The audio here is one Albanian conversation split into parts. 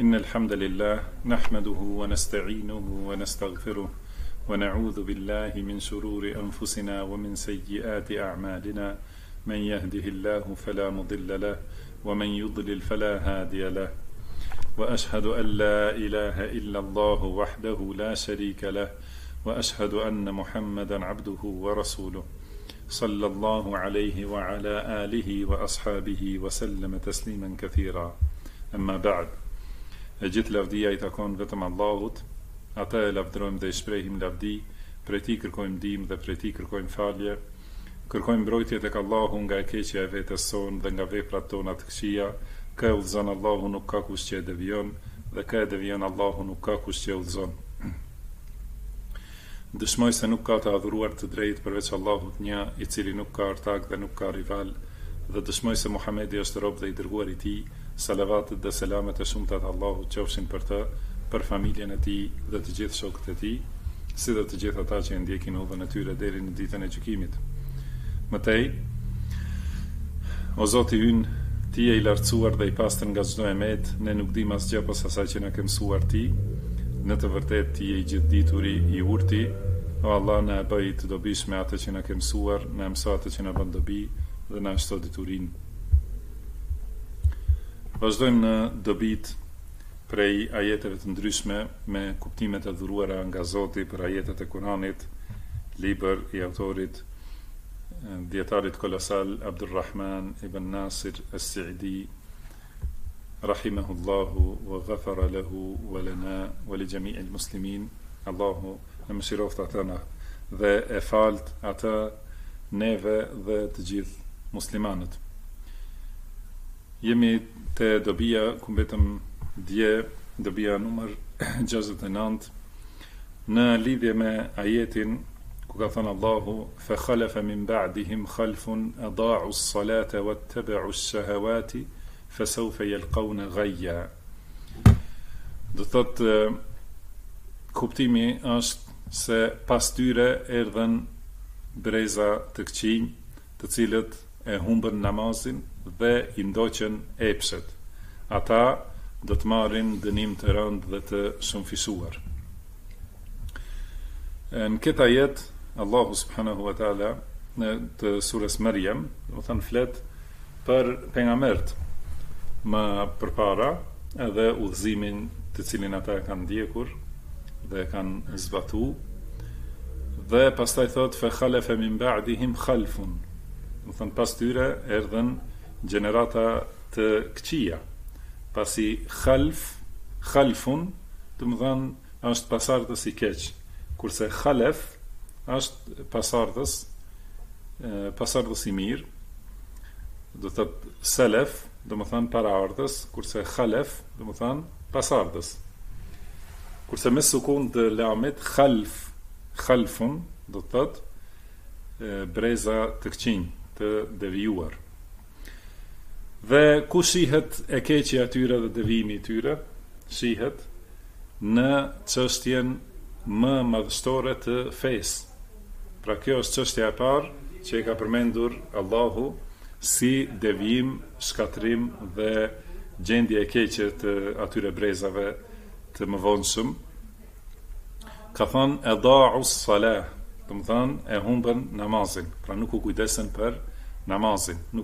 إن الحمد لله نحمده ونستعينه ونستغفره ونعوذ بالله من شرور أنفسنا ومن سيئات أعمالنا من يهده الله فلا مضل له ومن يضلل فلا هادي له وأشهد أن لا إله إلا الله وحده لا شريك له وأشهد أن محمدا عبده ورسوله صلى الله عليه وعلى آله وأصحابه وسلم تسليما كثيرا أما بعد Gjithë lavdia I takon vetëm Allahut, ata e lavdrojmë dhe I shprehim lavdi, prej Tij kërkojmë ndihmë dhe prej Tij kërkojmë falje, kërkojmë mbrojtje tek Allahu nga e keqja e vetes sonë dhe nga veprat tona të këqija, kë e udhëzon Allahu nuk ka kush që e devijon dhe kë e devijon Allahu nuk ka kush që e udhëzon. Dëshmoj se nuk ka të adhuruar të drejtë përveç Allahut një, I cili nuk ka ortak dhe nuk ka rival, dhe dëshmoj se Muhamedi është rob dhe I dërguar I Tij. Salavatet dhe selamet e shumta të Allahut qofshin për të, për familjen e tij dhe të gjithë shokët e tij, si dhe të gjithë ata që e ndjekin udhën e tyre deri në ditën e gjykimit. Mëtej, o Zoti ynë, Ti je I lartësuar dhe I pastër nga çdo emet, ne nuk dim asgjë pas asaj që na ke mësuar Ti. Në të vërtetë Ti je I gjithdituri, I urti. O Allah, na e bëj të dobishme atë që na ke mësuar, na mëso atë që na bën dobi dhe na shto diturinë. Vazhdojmë në dobit prej ajeteve të ndryshme me kuptimet e dhuruara nga Zoti për ajetet e Kuranit, libër I autorit dietarit kolosal Abdulrahman ibn Nasir as-Sa'di rahimahullahu wa ghafara lahu wa lana wa li jami'il muslimin. Allahu na mëshiroft atëna dhe e falt ata neve dhe të gjithë muslimanët. Jemi te dobia ku betëm dje, dobia numër 69 në lidhje me ajetin ku ka thënë Allahu fa khalafa min ba'dihim khalfun adaa'u as-salata wattaba'u ash-shahawati fasawfa yalqawna ghayya. Do thot kuptimi është se pas tyre erdhen breza të këqij, të cilët e humbën namazin dhe I ndoqën epshet. Ata do të marrin dënim të rënd dhe të shumëfishuar. Në këtë ajet, Allahu subhanahu wa ta'ala në të surës Maryam, do thënë flet për pejgambert më përpara edhe udhëzimin të cilin ata e kanë ndjekur dhe e kanë zbatu, dhe pastaj thot fa khalafa min ba'dihim khalfun. Do thënë pas tyre erdhen gjenerata të këqija. Pasi khalfun, do të thënë është pasardhës I keq, kurse khalef është pasardhës I mirë. Do thot selef, do të thënë paraardhës, kurse khalef, do të thënë pasardhës. Kurse me sukun të lamit khalfun, do të thotë breza të këqinj, të devijuar. Dhe ku shihet e keqja tyre dhe devijimi I tyre? Shihet në çështjen më madhështore të fesë. Pra kjo është çështja e parë që e ka përmendur Allahu si devijim, shkatrim dhe gjendje e keqe të atyre brezave të mëvonshëm. Ka thënë adaa'u as-salah, do të thënë e humbën namazin, pra nuk u kujdesen për namazin, nuk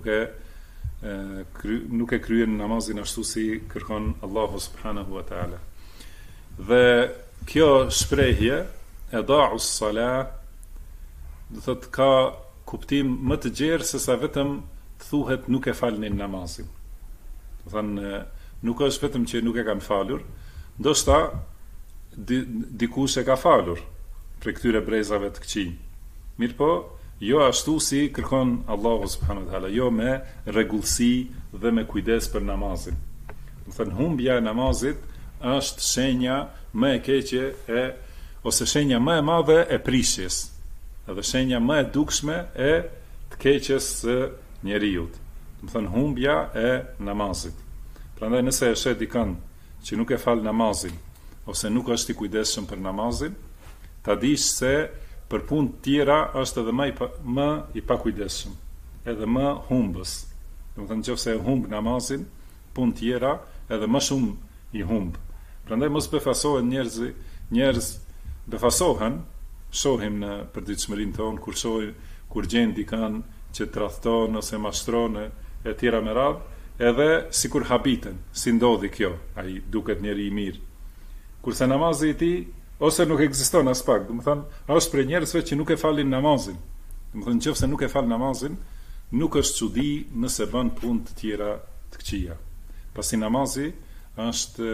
e kryen namazin ashtu si kërkon Allahu subhanahu wa ta'ala. Dhe kjo shprehje adaa'u as-salah do thotë ka kuptim më të gjerë se sa vetëm të thuhet nuk e falnin namazin. Do thënë nuk është vetëm që nuk e kanë falur, ndoshta dikush e ka falur për këtyre brezave të këqij. Mirpo, jo ashtu si kërkon Allahu subhanahu wa taala, jo me rregullsi dhe me kujdes për namazin. Do thënë humbja e namazit është shenja më e keqe ose shenja më e madhe e prishjes, edhe shenja më e dukshme e të keqes së njeriu. Do thënë humbja e namazit. Prandaj nëse e shet dikën që nuk e fal namazin ose nuk është I kujdesshëm për namazin, ta dish se për punë tjera është edhe më I pakujdesshëm, edhe më humbës. Do të thënë nëse e humb namazin, punë tjera edhe më shumë i humb. Prandaj mos befasohen njerëz befasohen, shohim në përditshmërinë tonë kur gjen dikan që tradhton ose mashtron e tjera me radhë, edhe sikur habiten, si ndodhi kjo, ai duket njeri i mirë. Kurse namazi i tij ose nuk ekziston as pak, domethënë, është për njerëzve që nuk e falin namazin. Domethënë, nëse nuk e fal namazin, nuk është çudi nëse bën punë të tjera të këqija. Pasi namazi është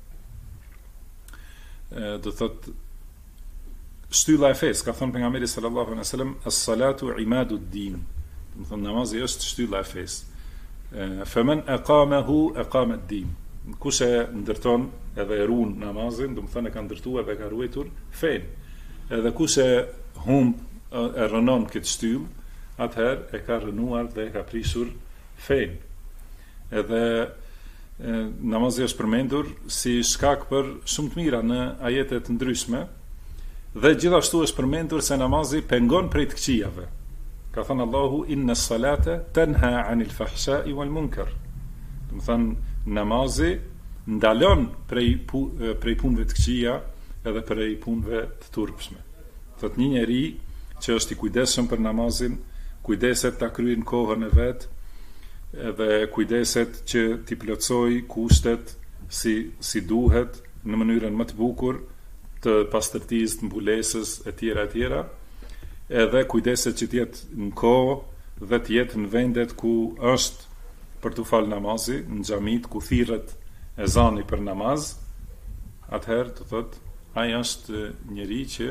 do thotë shtylla e fesë, ka thënë pejgamberi sallallahu alaihi wasallam, as-salatu imadud-din. Domethënë namazi është shtylla e fesë. Faman aqamahu aqama ad-din. Kush e ndërton edhe e ruan namazin, domethënë e ka ndërtuar dhe ka ruajtur fen. Edhe kush e humb e rënon këtë shtyllë, atëherë e ka rënuar dhe e ka prishur fen. Edhe namazi është përmendur si shkak për shumë të mira në ajete të ndryshme, dhe gjithashtu është përmendur se namazi pengon prej të këqijave. Ka thënë Allahu, inna salata tanha anil fahsha'i wal munkar. Do të thënë namazi ndalon prej punëve të këqija edhe prej punëve të turpshme. Thot një njeri që është i kujdesshëm për namazin, kujdeset ta kryejë kohën e vet, edhe kujdeset që t'i plotësoj kushtet si duhet në mënyrën më të bukur të pastërtisë, të mbulesës e tjera, edhe kujdeset që t'jetë në kohë dhe t'jetë në vendet ku është për t'u falë namazi, në xhamit ku thirret ezani për namaz, atëherë të thotë, ai është njeri që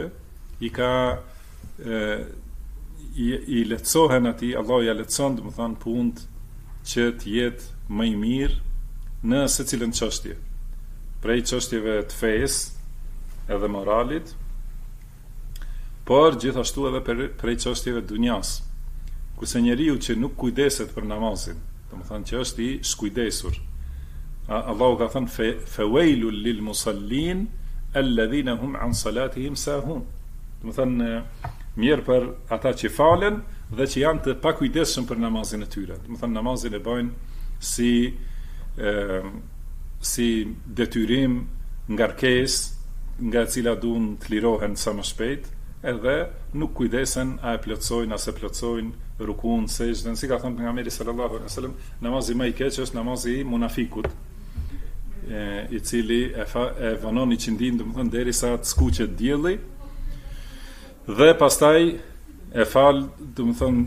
i lehtësohen atij, Allahu ja lehtëson, domethënë punët që t'jetë më i mirë në secilën çështje. Prej çështjeve të fesë edhe moralit, por gjithashtu edhe prej çështjeve dunjas. Kurse njeriu që nuk kujdeset për namazin, domethënë që është i skujdesur, Allahu ka thënë fawailul lil musallin alladhina hum an salatihim sahun. Domethënë mirë për ata që falen dhe që janë të pakujdesshëm për namazin e tyre. Domethënë namazin e bëjnë si detyrim, ngarkesë nga e cila duan të lirohen sa më shpejt, edhe nuk kujdesen a e plotësojnë, as e plotësojnë rukun, sejdën, si ka thënë pejgamberi sallallahu alaihi wasallam, namazi më i keq është namazi i munafikut, i cili e vonon i qindin, domethënë derisa të skuqet dielli, dhe pastaj e fal, domethënë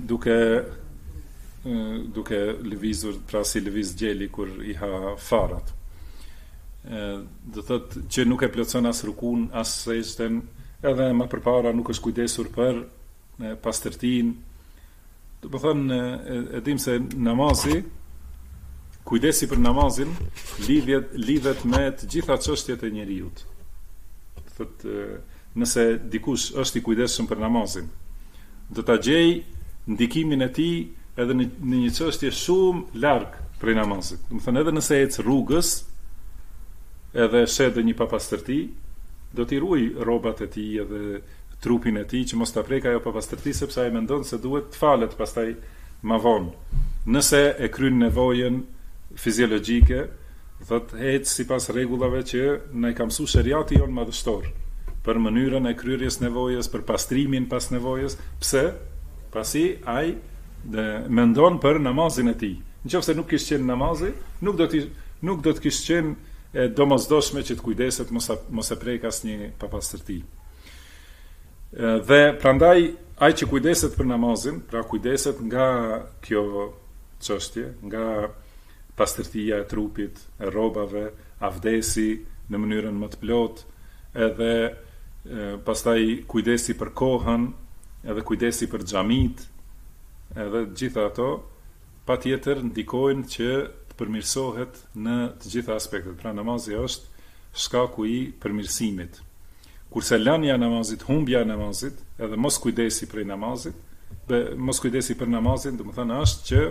duke lëvizur, pra si lëviz gjeli kur i ha farat. Do thotë që nuk e plotson as rukun, as sejdën, edhe më përpara nuk është kujdesur për pastërtinë. Do të thënë, e dim se namazi, kujdesi për namazin lidhet me të gjitha çështjet e njerëzit. Do thotë, nëse dikush është i kujdesshëm për namazin, do ta gjej ndikimin e tij edhe në një çështje shumë larg prej namazit. Do të thënë, edhe nëse ec rrugës, edhe shet një papastërti, do t'i ruaj rrobat e tij edhe trupin e tij që mos ta prek ajo papastërti, sepse ai mendon se duhet të falet pastaj më vonë. Nëse e kryen nevojën fiziologjike, thotë ec sipas rregullave që na i ka mësuar shariati jon madhështor, për mënyrën e kryerjes nevojës, për pastrimin pas nevojës. Pse? Pasi ai mendon për namazin e tij. Nëse nuk kishte qenë namazi, nuk do të kishte qenë e domosdoshme që të kujdeset mos e prek asnjë papastërti. Dhe prandaj ai që kujdeset për namazin, pra kujdeset nga kjo çështje, nga pastërtia e trupit, e rrobave, avdesi në mënyrën më të plotë, edhe pastaj kujdesi për kohën, edhe kujdesi për xhamit, edhe gjitha ato patjetër ndikojnë që përmirësohet në të gjitha aspektet. Pra namazi është shkaku i përmirësimit. Kurse lënia e namazit, humbja e namazit, edhe mos kujdesi për namazin, do të thënë është që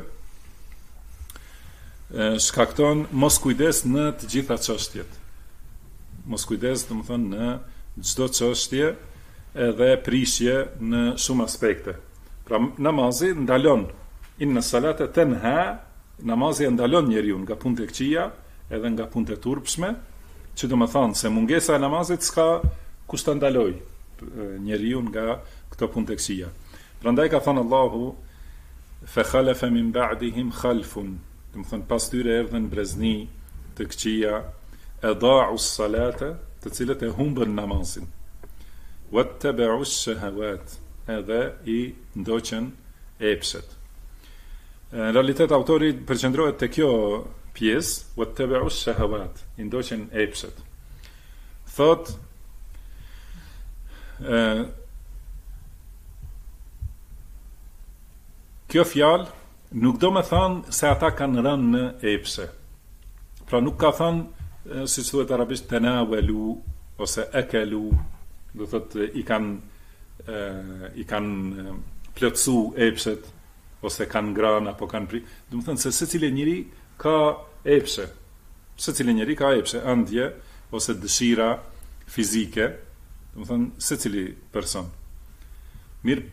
shkakton mos kujdes në të gjitha çështjet. Mos kujdes, do të thënë, në çdo çështje, edhe prishje në shumë aspekte. Pra namazi ndalon, inna salata tanha, namazi ndalon njeriu nga punët e këqija edhe nga punët e turpshme, që do më thonë se mungesa e namazit s'ka kush ta ndaloj njeriu nga këto punë të këqija. Prandaj ka thënë Allahu fa khalafa min ba'dihim khalfun, do të thonë pas tyre erdhën brezni të këqija, adha'u s-salata, të cilët e humbën namazin, wattaba'u s-shahawat, edhe i ndoqën epshet. Në realitet autori përqendrohet te kjo pjesë, wattaba'u s-shahawat, i ndoqën epshet. Thot kjo fjalë nuk do me thanë se ata kanë rënë në epshe. Pra nuk ka thënë, si që thuhet arabisht, tanawelu ose akelu, do thotë i kanë plotsu epshet ose kanë ngrënë apo kanë pri. Do të thonë se secili njeri ka epshe. Secili njeri ka epshe, ëndje ose dëshira fizike, do të thonë secili person. Mirë,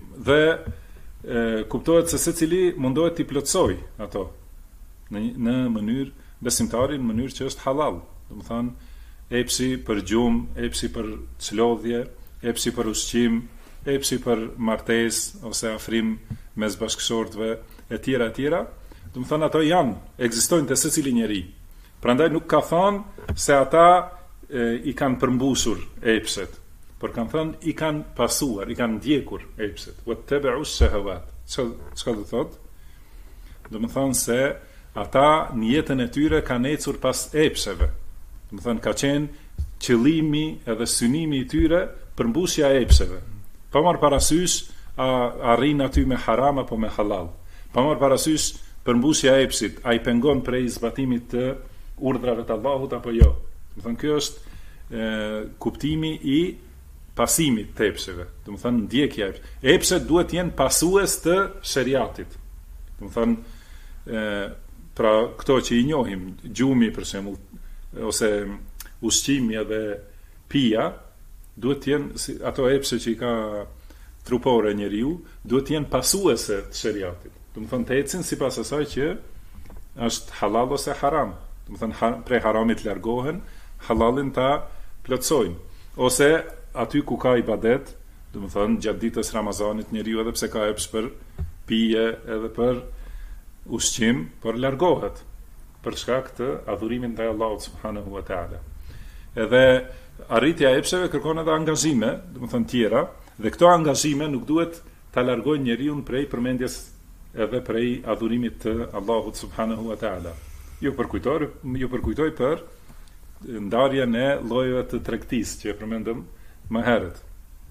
dhe kuptohet se secili mundohet t'i plotsoj ato në mënyrë besimtari, në mënyrë që është halal. Do të thonë epsi për gjumë, epsi për çlodhje, epsi për ushqim, epsi për martesë ose afrim mes bashkëshortëve e tjera. Do të thonë ato ekzistojnë te secili njeri. Prandaj nuk ka thënë se ata i kanë përmbushur epshet, por kanë thënë i kanë pasuar, i kanë ndjekur epshet. Wattaba'u s-shahawat. Çka do thotë? Do të thonë se ata në jetën e tyre kanë ecur pas epsheve. Do të thonë ka qenë qëllimi edhe synimi i tyre përmbushja e epsheve. Pa marrë parasysh a rrin aty me haram apo me halal. Pa marrë parasysh përmbushja e epshit, a i pengon prej zbatimit të urdhrave të Allahut apo jo. Do të thonë kjo është kuptimi i pasimit të epsheve. Do të thonë ndjekja e epshet duhet të jenë pasues të shariatit. Do të thonë pra këto që i njohim, gjumi për shembull, ose ushqimi edhe pija, duhet të jenë ato epshe që i ka trupore njeriu, duhet të jenë pasuese të shariatit. Do të thonë të ecin sipas asaj që është halal ose haram. Do të thonë prej haramit largohen, halalin ta plotsojnë. Ose aty ku ka ibadet, do të thonë gjatë ditës Ramazanit njeriu edhe pse ka epsh për pije edhe për ushqim, por largohet për shkak të adhurimit ndaj Allahut subhanahu wa taala. Edhe arritja e epsheve kërkon edhe angazhime, do të thonë tjera, dhe këto angazhime nuk duhet ta largojnë njeriu prej përmendjes edhe prej adhurimit të Allahut subhanahu wa taala. Ju përkujtoj për ndarjen e llojeve të tregtisë që e përmendëm më herët.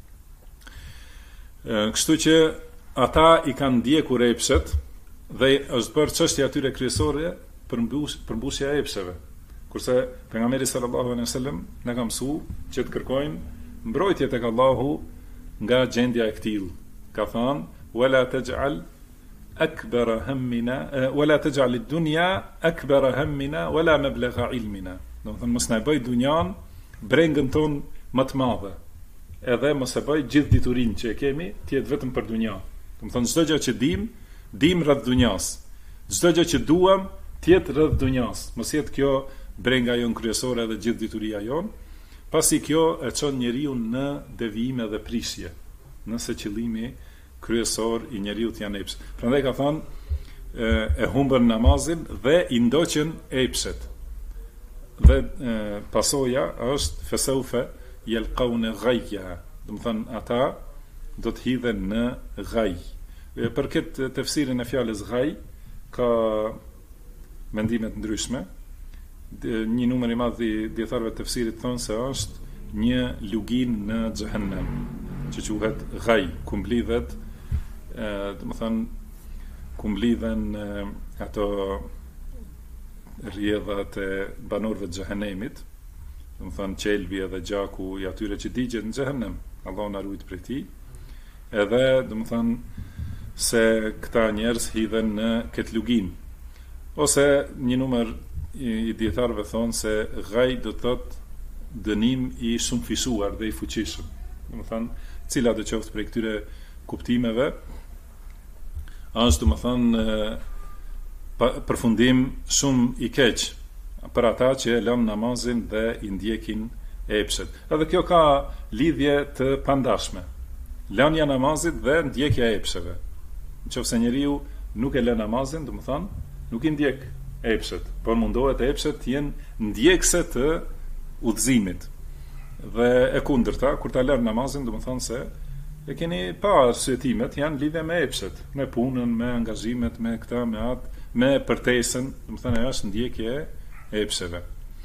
Kështu që ata i kanë ndjekur epshet dhe është bërë çështja atyre kryesore përmbushja e epsheve. Kurse pejgamberi sallallahu alaihi wasallam na ka mësuar që të kërkojmë mbrojtje tek Allahu nga gjendja e këtillë. Ka thënë: "Wala taj'al akbara hammina, wala taj'al ad-dunya akbara hammina wala mablagha ilmina." Do të thonë mos na bëj dunjan brengën ton më të madhe. Edhe mos e bëj gjithë diturinë që e kemi të jetë vetëm për dunja. Do të thonë çdo gjë që dim rreth dunjas. Çdo gjë që duam të jetë rreth dunjas. Mos jetë kjo brenga jon kryesore dhe gjithë dituria jon, pasi kjo e çon njeriu në devijime dhe prishje, nëse qëllimi kryesor i njeriu janë epshet. Prandaj ka thënë e humbën namazin dhe i ndoqën epshet. Dhe pasoja është fesaufe yalqawna ghayya. Do të thonë ata do të hidhen në ghaj. Për këtë tefsirin e fjalës ghaj ka mendime të ndryshme. Një numër i madh i dietarëve të tefsirit thonë se është një lugin në xhehenem, që quhet ghaj, ku mblidhet, do të thonë ku mblidhen ato rrjedhat e banorëve të xhehenemit, do të thonë qelbi edhe gjaku i atyre që digjet në xhehenem. Allahu na ruaj prej tij. Edhe do të thonë se këta njerëz hidhen në këtë lugin. Ose një numër i dietarëve thonë se ghaj do të thotë dënim i shumë fisuar dhe i fuqishëm. Do të thonë, cila do qoftë prej këtyre kuptimeve, është do të thonë përfundim shumë i keq, për ata që e lënë namazin dhe i ndjekin epshet. Edhe kjo ka lidhje të pandashme. Lënia e namazit dhe ndjekja e epsheve. Nëse njeriu nuk e lë namazin, do të thonë, nuk i ndjek epshet, por mundohet epshet të jenë ndjekse të udhëzimit. Dhe e kundërta, kur ta lën namazin, do të thonë se e keni pa arsyetimet janë lidhje me epshet, me punën, me angazhimet, me këtë, me atë, me përtesën, do të thonë është ndjekje e epsheve.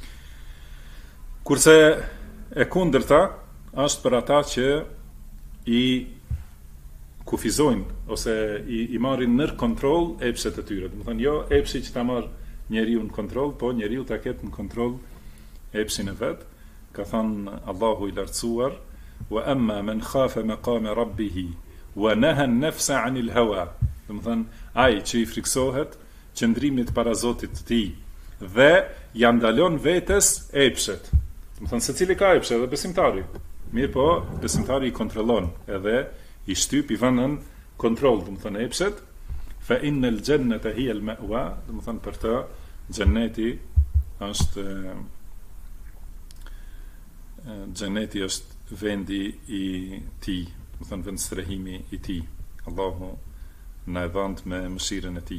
Kurse e kundërta është për ata që i kufizojnë ose i marrin nër kontroll epshet e tyre. Do të thonë jo epshi që ta marr njeriu në kontroll, po njeriu ta ketë në kontroll epshin e vet. Ka thënë Allahu i lartësuar: "Wa amma man khafa maqama rabbih wa naha an-nafsa 'anil hawa." Do të thonë ai që i friksohet qëndrimit para Zotit të tij dhe ja ndalon vetes epshet. Do të thonë secili ka epshe dhe besimtari. Mirë po, besimtari i kontrollon edhe i shtyp i vënën kontrol, do të thonë epshet, fa innal jannata hiya al ma'wa, do të thonë për të xheneti është vendi i tij, do të thonë vendi strehimi i tij. Allahu na e dhënë me mëshirën e tij.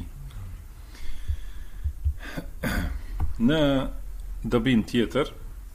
Në dobin tjetër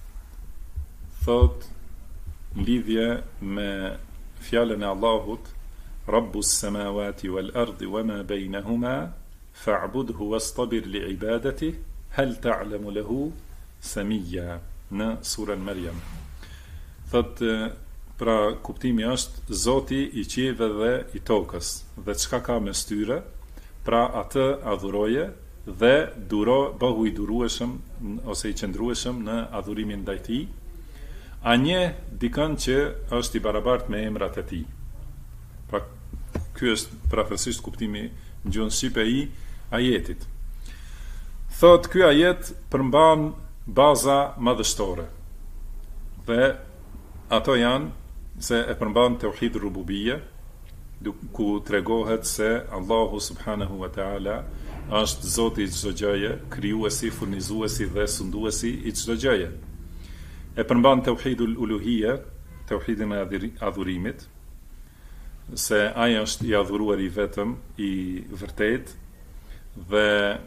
thot lidhje me fjalën e Allahut: Rabbus samawati wal ardi wama bainahuma fa'budhu wastabir li'ibadatihi hal ta'lamu lahu samiyya, në surën Maryam. Thot pra kuptimi është Zoti i qiejve dhe i tokës dhe çka ka mes tyre, pra atë adhuroje dhe bëhu i durueshëm ose i qëndrueshëm në adhurimin ndaj tij. A nje dikën që është i barabartë me emrat e tij. Pra, ky është prafërsisht kuptimi në gjuhën shqipe i ajetit. Thot, ky ajet përmban baza madhështore. Dhe ato janë se e përmban tauhid rububiyya, ku tregohet se Allahu subhanahu wa taala është Zoti i çdo gjëje, krijuesi, furnizuesi dhe sunduesi i çdo gjëje. E përmban tauhidul uluhiyya, tauhidin e adhurimit, se ai është i adhuruar i vetëm, i vërtet, dhe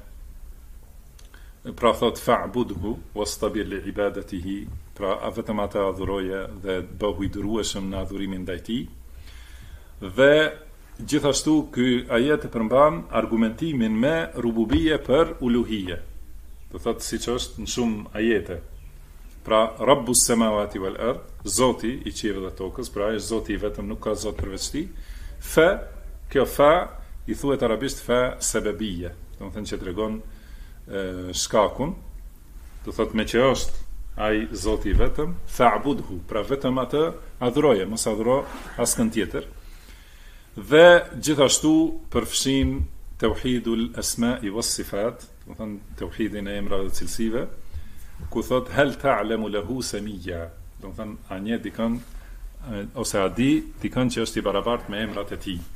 pra thot fa'budhu wastabir li ibadatihi, pra vetëm atë adhuroje dhe bëhu i durueshëm në adhurimin ndaj tij. Dhe gjithashtu ky ajet e përmban argumentimin me rububie për uluhije. Do thot siç është në shumë ajete. Pra Rabbus samawati wal ard, Zoti i qiejve dhe tokës, pra ai është Zoti i vetëm, nuk ka zot përveç tij. Fa, kjo fa i thuhet arabisht fa sebebie, do të thënë që tregon shkakun. Do thot me që është ai Zoti i vetëm, fa'budhu, pra vetëm atë adhuroje, mos adhuro askën tjetër. Dhe gjithashtu përfshin tauhidul asma'i was sifat, do të thënë tauhidin e emrave dhe cilësive, ku thot hal ta'lamu lahu samiyya, do të thënë a nje dikën ose a di dikën që është i barabartë me emrat e tij.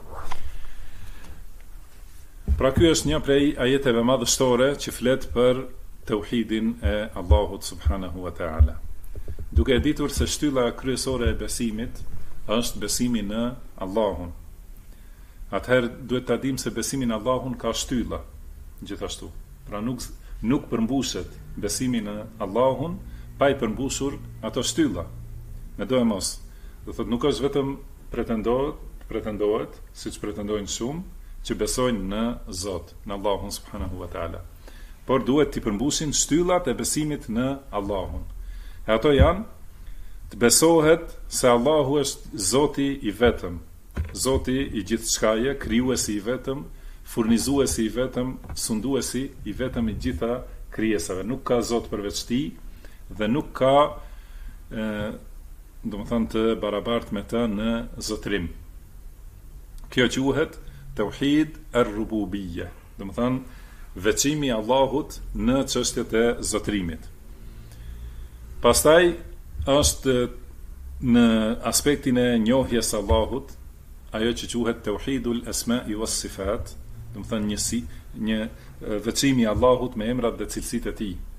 Pra ky është një prej ajeteve madhështore që flet për tauhidin e Allahut subhanahu wa ta'ala. Duke e ditur se shtylla kryesore e besimit është besimi në Allahun. Atëherë duhet ta dimë se besimi në Allahun ka shtylla gjithashtu. Pra nuk përmbushet besimi në Allahun pa i përmbushur ato shtylla. Me do e mos. Do thot nuk është vetëm pretendohet, siç pretendojnë shumë, që besojnë në Zot, në Allahun subhanahu wa taala. Por duhet t'i përmbushin shtyllat e besimit në Allahun. E ato janë të besohet se Allahu është Zoti i vetëm, Zoti i gjithçkaje, krijuesi i vetëm, furnizuesi i vetëm, sunduesi i vetëm i gjitha krijesave. Nuk ka Zot përveç tij dhe nuk ka domethënë të barabartë me të në zotrim. Kjo quhet tauhid ar-rububiyya, domethënë veçimi i Allahut në çështjet e zotrimit. Pastaj është në aspektin e njohjes së Allahut ajo që quhet tauhidul asma'i was sifat, domethënë një veçimi i Allahut me emrat dhe cilësitë e tij.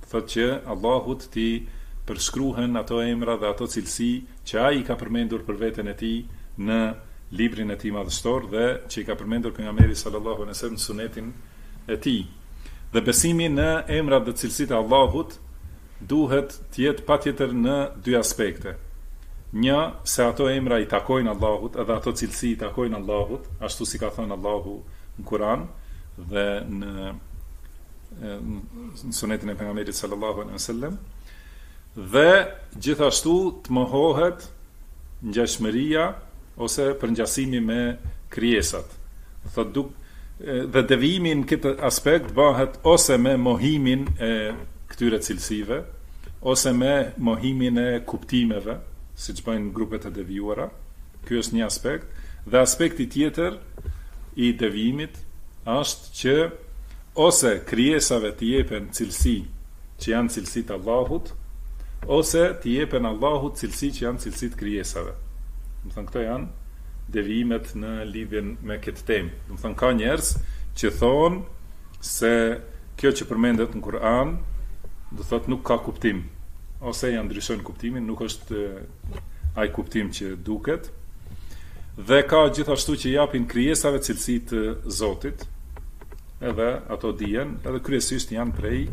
thotë që Allahut ti përshkruhen ato emra dhe ato cilësi që ai ka përmendur për veten e tij në librin e tij madhështor dhe që i ka përmendur pejgamberi sallallahu alaihi wasallam në sunetin e tij. Dhe besimi në emrat dhe cilësitë e Allahut duhet të jetë patjetër në dy aspekte. Një, se ato emra i takojnë Allahut, edhe ato cilësi i takojnë Allahut, ashtu si ka thënë Allahu në Kur'an dhe në sunetin e pejgamberit sallallahu alaihi wasallam. Dhe gjithashtu të mohohet ngjashmëria ose përngjasimi me krijesat. Dhe devijimi në këtë aspekt bëhet ose me mohimin e këtyre cilësive, ose me mohimin e kuptimeve, siç bëjnë grupet e devijuara. Ky është një aspekt, dhe aspekti tjetër i devijimit është që ose krijesave t'i jepen cilësi që janë cilësitë Allahut, ose t'i jepen Allahut cilësi që janë cilësitë krijesave. Do të thënë këto janë devijimet në lidhjen me këtë temë. Do të thënë ka njerëz që thonë se kjo që përmendet në Kur'an, do thotë nuk ka kuptim, ose ja ndryshojnë kuptimin, nuk është ai kuptim që duket. Dhe ka gjithashtu që japin krijesave cilësi të Zotit, edhe ato dijen, edhe kryesisht janë prej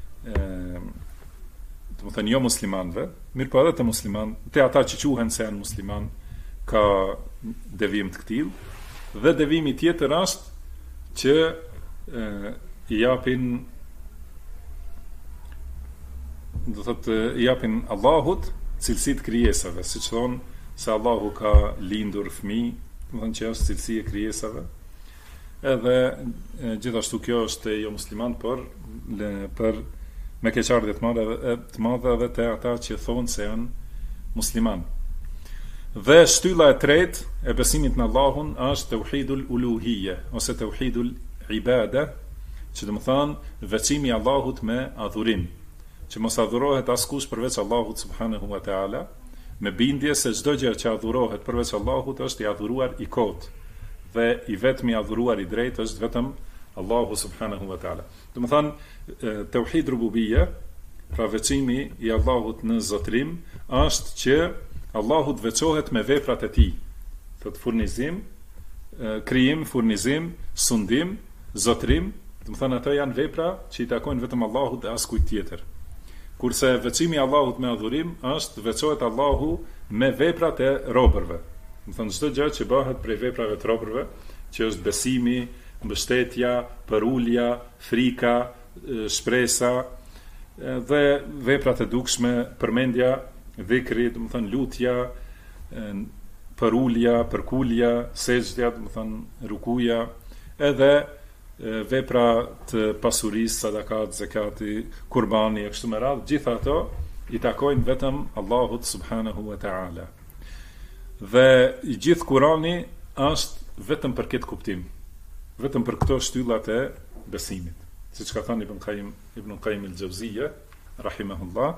do të thënë jo muslimanëve, mirë po edhe të musliman, të ata që quhen se janë musliman, ka devijim të këtill. Dhe devijimi tjetër është që i japin, do thotë i japin Allahut cilësitë krijesave, siç thonë se Allahu ka lindur fëmijë, do të thonë që është cilësi e krijesave. Edhe gjithashtu kjo është jo musliman, por për me keqardhje të madhe edhe te ata që thonë se janë musliman. Dhe shtylla e tretë e besimit në Allahun është tauhidul uluhiyye ose tauhidul ibada, që do të thonë veçimi i Allahut me adhurim, që mos adhurohet askush përveç Allahut subhanahu wa taala, me bindje se çdo gjë që adhurohet përveç Allahut është i adhuruar i kot, dhe i vetmi adhuruar i drejtë është vetëm Allahu subhanahu wa taala. Do të thonë tauhid rububiyya, pra veçimi i Allahut në zotrim, është që Allahu të veçohet me veprat e tij. Thot furnizim, krijim, furnizim, sundim, zotrim, do të thonë ato janë vepra që i takojnë vetëm Allahut dhe askujt tjetër. Kurse veçimi i Allahut me adhurim është veçohet Allahu me veprat e robërve. Do të thonë çdo gjë që bëhet prej veprave të robërve, që është besimi, mbështetja, përulja, frika, shpresa dhe veprat e dukshme, përmendja, dhikri, do të thonë lutja, përulja, përkulja, sejdja, do të thonë rukuja, edhe vepra të pasurisë, sadakat, zakati, kurbani e kështu me radhë, gjitha ato i takojnë vetëm Allahut subhanahu wa taala. Dhe i gjithë Kurani është vetëm për këtë kuptim, vetëm për këto shtyllat e besimit. Siç ka thënë Ibn Qayyim al-Jauziyja rahimahullah,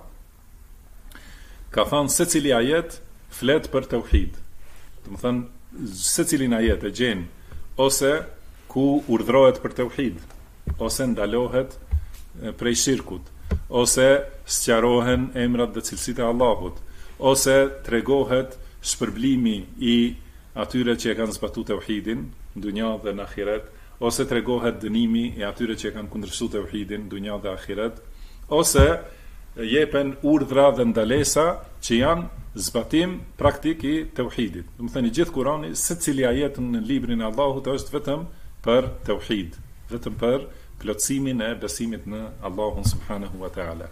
ka thënë se cili ajet flet për tauhid. Do të thënë se cilin ajet e gjen ose ku urdhrohet për tauhid, ose ndalohet prej shirkut, ose sqarohen emrat dhe cilësitë e Allahut, ose tregohet shpërblimi i atyre që e kanë zbatuar tauhidin në dunja dhe në ahiret, ose tregohet dënimi i atyre që e kanë kundërshtuar tauhidin në dunja dhe ahiret, ose jepen urdhra dhe ndalesa që janë zbatim praktik i tauhidit. Do të thënë gjithë Kurani, secili ajet në librin e Allahut është vetëm për tauhid, vetëm për plotësimin e besimit në Allahun subhanahu wa taala.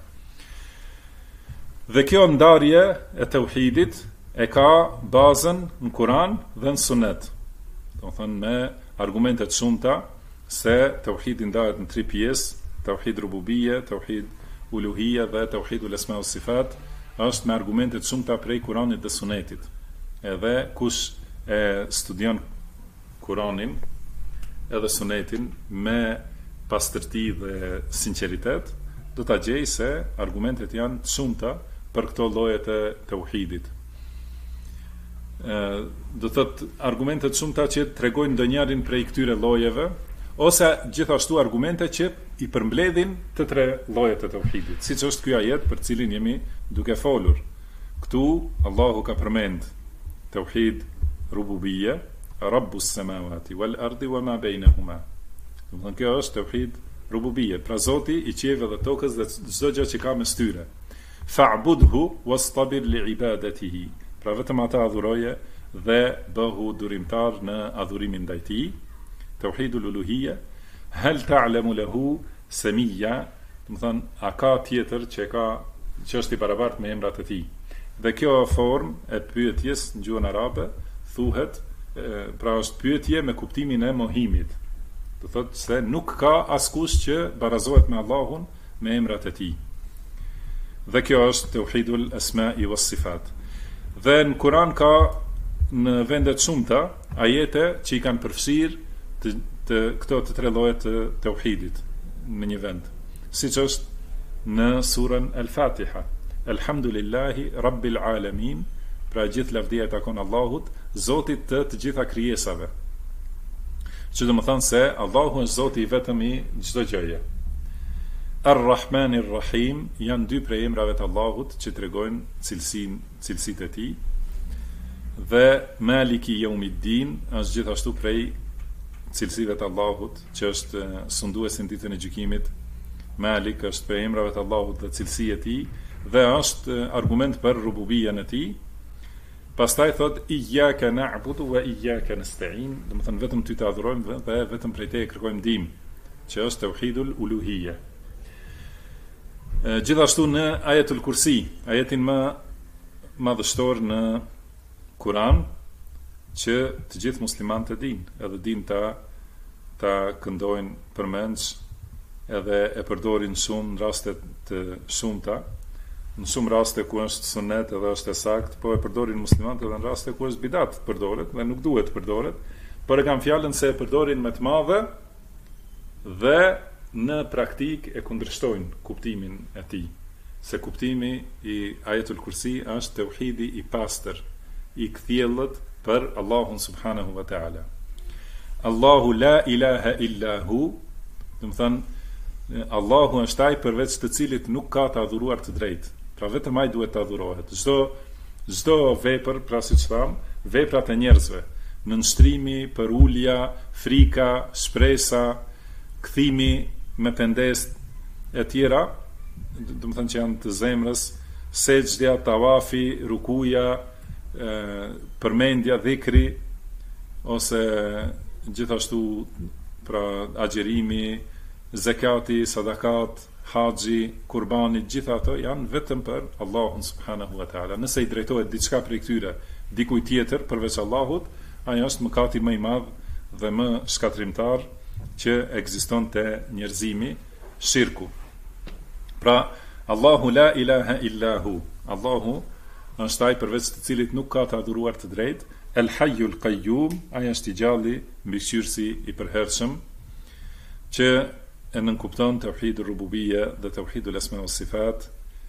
Dhe kjo ndarje e tauhidit e ka bazën në Kur'an dhe në Sunet. Do të thënë me argumente të shumta se tauhidi ndahet në 3 pjesë: tauhid rububiyye, tauhid uluhiyye dhe tauhid ul-asma was sifat, është me argumente të shumta prej Kur'anit dhe Sunetit. Edhe kush e studion Kur'anin edhe Sunetin me pastërti dhe sinqeritet, do ta gjejë se argumentet janë të shumta për këto llojet e tauhidit. Do thot argumente të shumta që tregojnë ndonjërin prej këtyre llojeve, ose gjithashtu argumente që i përmbledhin të tre llojet e tauhidit, siç është ky ajet për cilin jemi duke folur. Këtu Allahu ka përmend tauhid rububiyya, rabbus samawati wal ardi wama bainahuma. Do të thonë kjo është tauhid rububiyya, pra Zoti i qiellit dhe tokës dhe çdo gjë që ka mes tyre. Fa'budhu wastabir li'ibadatihi. Pra vetëm ata adhuroje dhe bëhu durimtar në adhurimin ndaj tij. Tauhidul uluhiyya, hal ta'lamu lahu samiyya, do të thonë a ka tjetër që është i barabartë me emrat e tij. Dhe kjo formë e pyetjes në gjuhën arabe thuhet, pra është pyetje me kuptimin e mohimit. Do thotë se nuk ka askush që barazohet me Allahun me emrat e tij. Dhe kjo është tauhidul asma'i was sifat. Dhe në Kur'an ka në vendet shumëta ajete që i kanë përfshirë këto të tre lloje të tauhidit në një vend. Siç është në surën Al-Fatiha. Elhamdulillahi Rabbil Alamin, pra gjithë lavdia e takon Allahut, Zotit të gjitha krijesave. Që do të thonë se Allahu është Zoti i vetëm i çdo gjëje. Ar-Rahmanir Rahim janë dy prej emrave të Allahut që tregojnë cilësitë e tij. Dhe Maliki Yawmiddin është gjithashtu prej cilësive të Allahut, që është sunduesi në ditën e gjykimit. Malik është prej emrave të Allahut dhe cilësia e tij dhe është argument për rububiyen e tij. Pastaj thot iyyaka na'budu wa iyyaka nasta'in, do të thonë vetëm ty të adhurojmë dhe vetëm prej teje kërkojmë ndihmë, që është tauhidul uluhiyya. Gjithashtu në ajetul kursi, ajetin më madhështor në Kur'an, që të gjithë muslimanët e dinë, edhe dinë ta këndojnë përmendsh, edhe e përdorin shumë në raste të shumta. Në shumë raste ku është sunet edhe është e sakt, po e përdorin muslimanët edhe në raste ku është bidat përdoret dhe nuk duhet përdoret, por e kam fjalën se e përdorin me të madhe dhe në praktik e kundërshtojnë kuptimin e tij. Se kuptimi i ajetul kursi është tauhidi i pastër, i kthjellët për Allahun subhanahu wa ta'ala. Allahu la ilaha illa hu, do të thonë Allahu është ai përveç të cilit nuk ka të adhuruar të drejtë. Pra vetëm ai duhet të adhurohet. Çdo vepër, pra siç tham, veprat e njerëzve, nënshtrimi, përulja, frika, shpresa, kthimi me pendes e tjera, do të thonë që janë të zemrës, sejdja, tawafi, rukuja, përmendja, dhikri, ose gjithashtu pra agjerimi, zakati, sadakat, haxhi, kurbani, gjitha ato janë vetëm për Allahun subhanahu wa ta'ala. Nëse i drejtohet diçka prej këtyre dikujt tjetër përveç Allahut, ajo është mëkati më i madh dhe më shkatrimtar që ekziston te njerëzimi, shirku. Pra, Allahu la ilaha illa hu. Allahu është ai përveç të cilit nuk ka të adhuruar të drejtë, El Hayyul Qayyum, ai është i gjalli, mbikëqyrësi i përhershëm, që e nënkupton tauhidul rububiyya dhe tauhidul asma was sifat.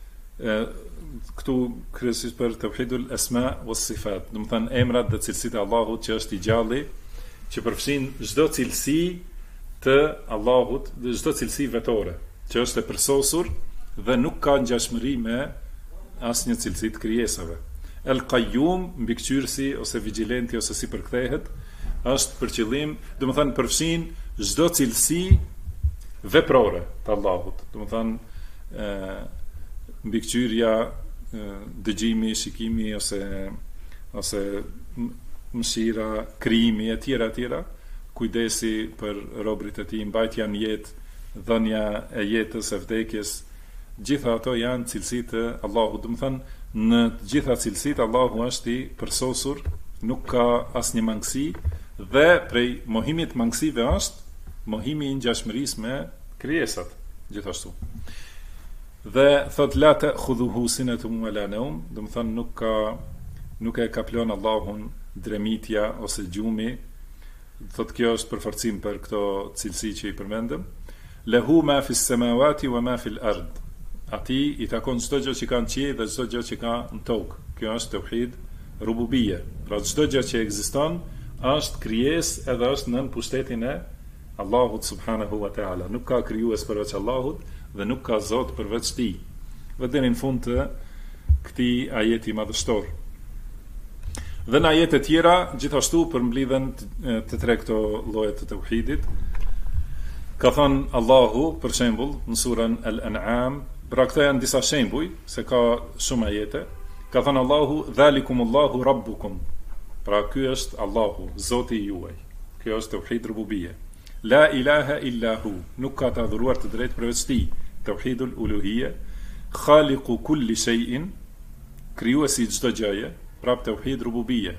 Këtu kryesisht për tauhidul asma was sifat, do të thënë emrat dhe cilësitë e Allahut që është i gjalli, që përfshin çdo cilësi të Allahut, dhe çdo cilësi vetore, që është e përsosur dhe nuk ka ngjashmëri me asnjë cilësi të krijesave. El Qayyum, mbikëqyrësi ose vigjilenti ose si përkthehet, është për qëllim, do të thënë përfshin çdo cilësi veprore të Allahut, do të thonë mbikëqyrja, dëgjimi, shikimi ose mëshira, krijimi e tjera, kujdesi për robërit e tij, mbajtja në jetë, dhënia e jetës e vdekjes, gjitha ato janë cilësi të Allahut. Do të thonë në të gjitha cilësitë Allahu është i përsosur, nuk ka asnjë mangësi dhe prej mohimit mangësive është mohimi i ngjashmërisë me krijesat, gjithashtu. Dhe thot la ta'khudhuhu sinatun wala nawm, do të thonë nuk e kaplon Allahun dremitja ose gjumi. Thot kjo është përforcim për këto cilësi që i përmendëm. Lahu ma fis samawati wa ma fil ard. Ati i takon çdo gjë që ka në qiell dhe çdo gjë që ka në tokë. Kjo është tauhid rububiyya. Pra çdo gjë që ekziston është krijesë edhe është nën pushtetin e Allahut subhanahu wa ta'ala. Nuk ka krijues përveç Allahut dhe nuk ka Zot përveç Tij. Dhe deri në fund të këtij ajeti madhështor. Dhe në ajete tjera gjithashtu përmbledhen të tre këto lloje të tauhidit. Ka thënë Allahu për shembull në surën Al-An'am, pra këto janë disa shembuj se ka shumë ajete. Ka thënë Allahu dhalikumullahu rabbukum. Pra ky është Allahu, Zoti juaj. Kjo është tauhid rububie. La ilaha illa hu, nuk ka të adhuruar të drejtë përveç Tij. Tauhidul uluhiyya, khaliqu kulli shay'in, krijuesi çdo gjëje, pra tauhid rububie.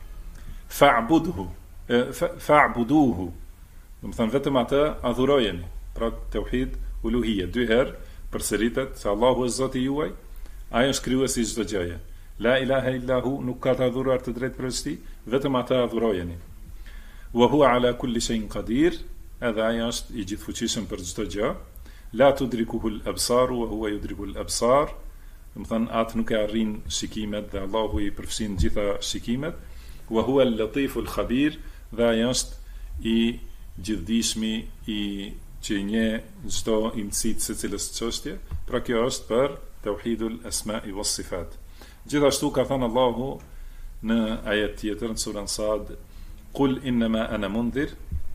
Fa'budhu, fa'buduhu. Do të thënë vetëm atë adhurojeni, pra tauhid uluhiyya. Dy herë përsëritet se Allahu është Zoti juaj, ai është krijuesi çdo gjëje. La ilaha illa hu, nuk ka të adhuruar të drejtë përveç Tij, vetëm atë adhurojeni. Wa huwa ala kulli shay'in qadir, edhe ai është i gjithfuqishëm për çdo gjë. La tudrikuhu al-absar wa huwa yudriku al-absar. Do të thënë atë nuk e arrin shikimet dhe Allahu i përfshin gjitha shikimet. Wa huwa al-latifu al-khabir, dhe ai është i gjithdijshmi, i që njeh çdo imësit së cilës çështje. Pra kjo është për tauhidul asma'i was sifat. Gjithashtu ka thënë Allahu në ajet tjetër në surën Sad, Qul innama ana mundhir,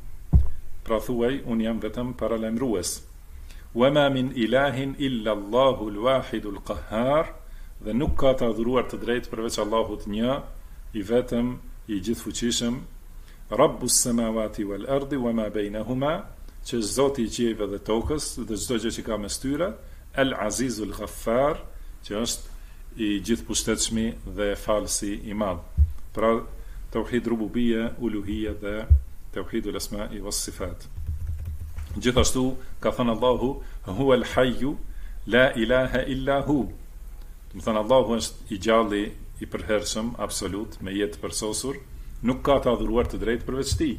pra thuaj unë jam vetëm paralajmërues. Wama min ilahin illa Allahu al-wahid al-qahhar, dhe nuk ka të adhuruar të drejtë përveç Allahut një, i vetëm, i gjithfuqishëm. Rabbus samawati wal ardi wama bainahuma, që është Zoti i qiejve dhe tokës dhe çdo gjë që ka mes tyre. Al-azizul ghaffar, që është i gjithpushtetshmi dhe falësi i madh. Pra tauhid rububia, uluhia dhe tauhidul asma'i was sifat. Gjithashtu ka thënë Allahu huwa al-hayyu la ilaha illa hu. Do të thënë Allahu është i gjalli, i përhershëm, absolut, me jetë përsosur, nuk ka të adhuruar të drejtë përveç Tij.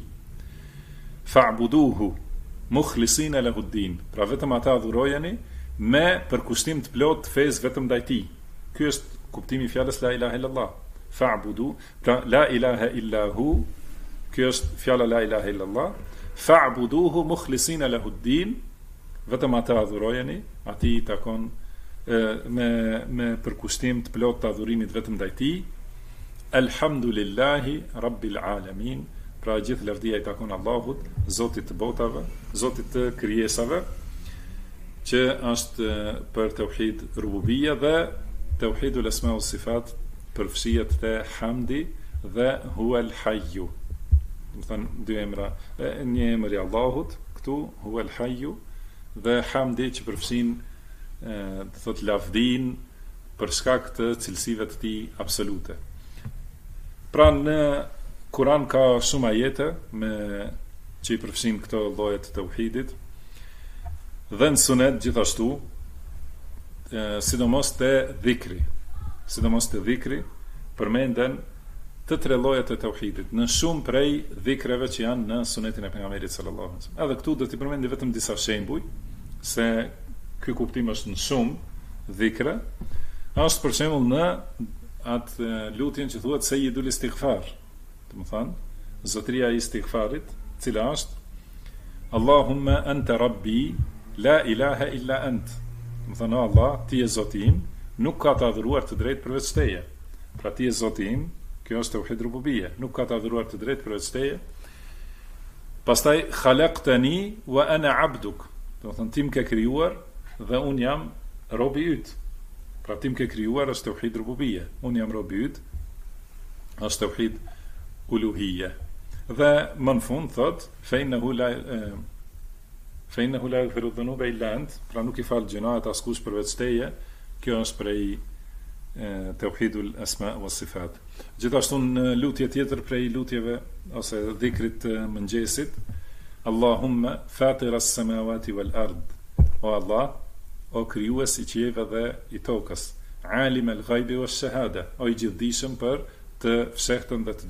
Fa'buduhu mukhlisina lahu ad-din. Pra vetëm ata adhurojeni me përkushtim të plot fesë vetëm ndaj Tij. Ky është kuptimi i fjalës la ilaha illallah. Fa'budu, pra la ilaha illa hu, kjo është fjala la ilaha illallah. Fa'buduhu mukhlisina lahu ad-din, vetëm ata adhurojeni, atij i takon me përkushtim të plot të adhurimit vetëm ndaj Tij. Alhamdulillahi rabbil alamin, pra gjithë lavdia i takon Allahut, Zotit të botave, Zotit të krijesave, që është për tauhid rububia, dhe tauhidul asma was sifat përfshihet te hamdi dhe huwa al-hayyu. Do të thënë dy emra, një emër i Allahut këtu, huwa al-hayyu, dhe hamdi që përfshin do thot lavdin për shkak të cilësive të Tij absolute. Pra në Kur'an ka shumë ajete që i përfshin këto lloje të tauhidit, dhe në Sunet gjithashtu, sidomos te dhikri, përmenden të tre llojet e tauhidit në shumë prej dhikreve që janë në Sunetin e pejgamberit sallallahu alaihi wasallam. Edhe këtu do t'i përmendi vetëm disa shembuj se ky kuptim është në shumë dhikre. Është për shembull në atë lutjen që thuhet Sayyidul Istighfar, do të thonë zotëria e istighfarit, cila është Allahumma anta rabbi la ilaha illa ant. Do të thonë Allah, ti je Zoti im, nuk ka të adhuruar të drejtë përveç Teje. Pra ti je Zoti im, kjo është tauhid rububie, nuk ka të adhuruar të drejtë përveç Teje. Pastaj khalaqtani wa ana abduk. Do të thonë ti më ke krijuar dhe un jam robi yt. Pra ti më ke krijuar është tauhid rububie, un jam robi yt, është tauhid uluhia. Dhe më në fund thot fa innahu la yaghfiru dhunuba illa ant, pra nuk i fal gjunat askush përveç Teje. Kjo është prej tauhidul asma was sifat. Gjithashtu në lutje tjetër prej lutjeve ose dhikrit të mëngjesit, Allahumma fatira as-samawati wal ard. O Allah, o krijues i qiejve dhe i tokës, alim al-ghaibi wash-shahada, o i gjithdijshëm për të fshehtën dhe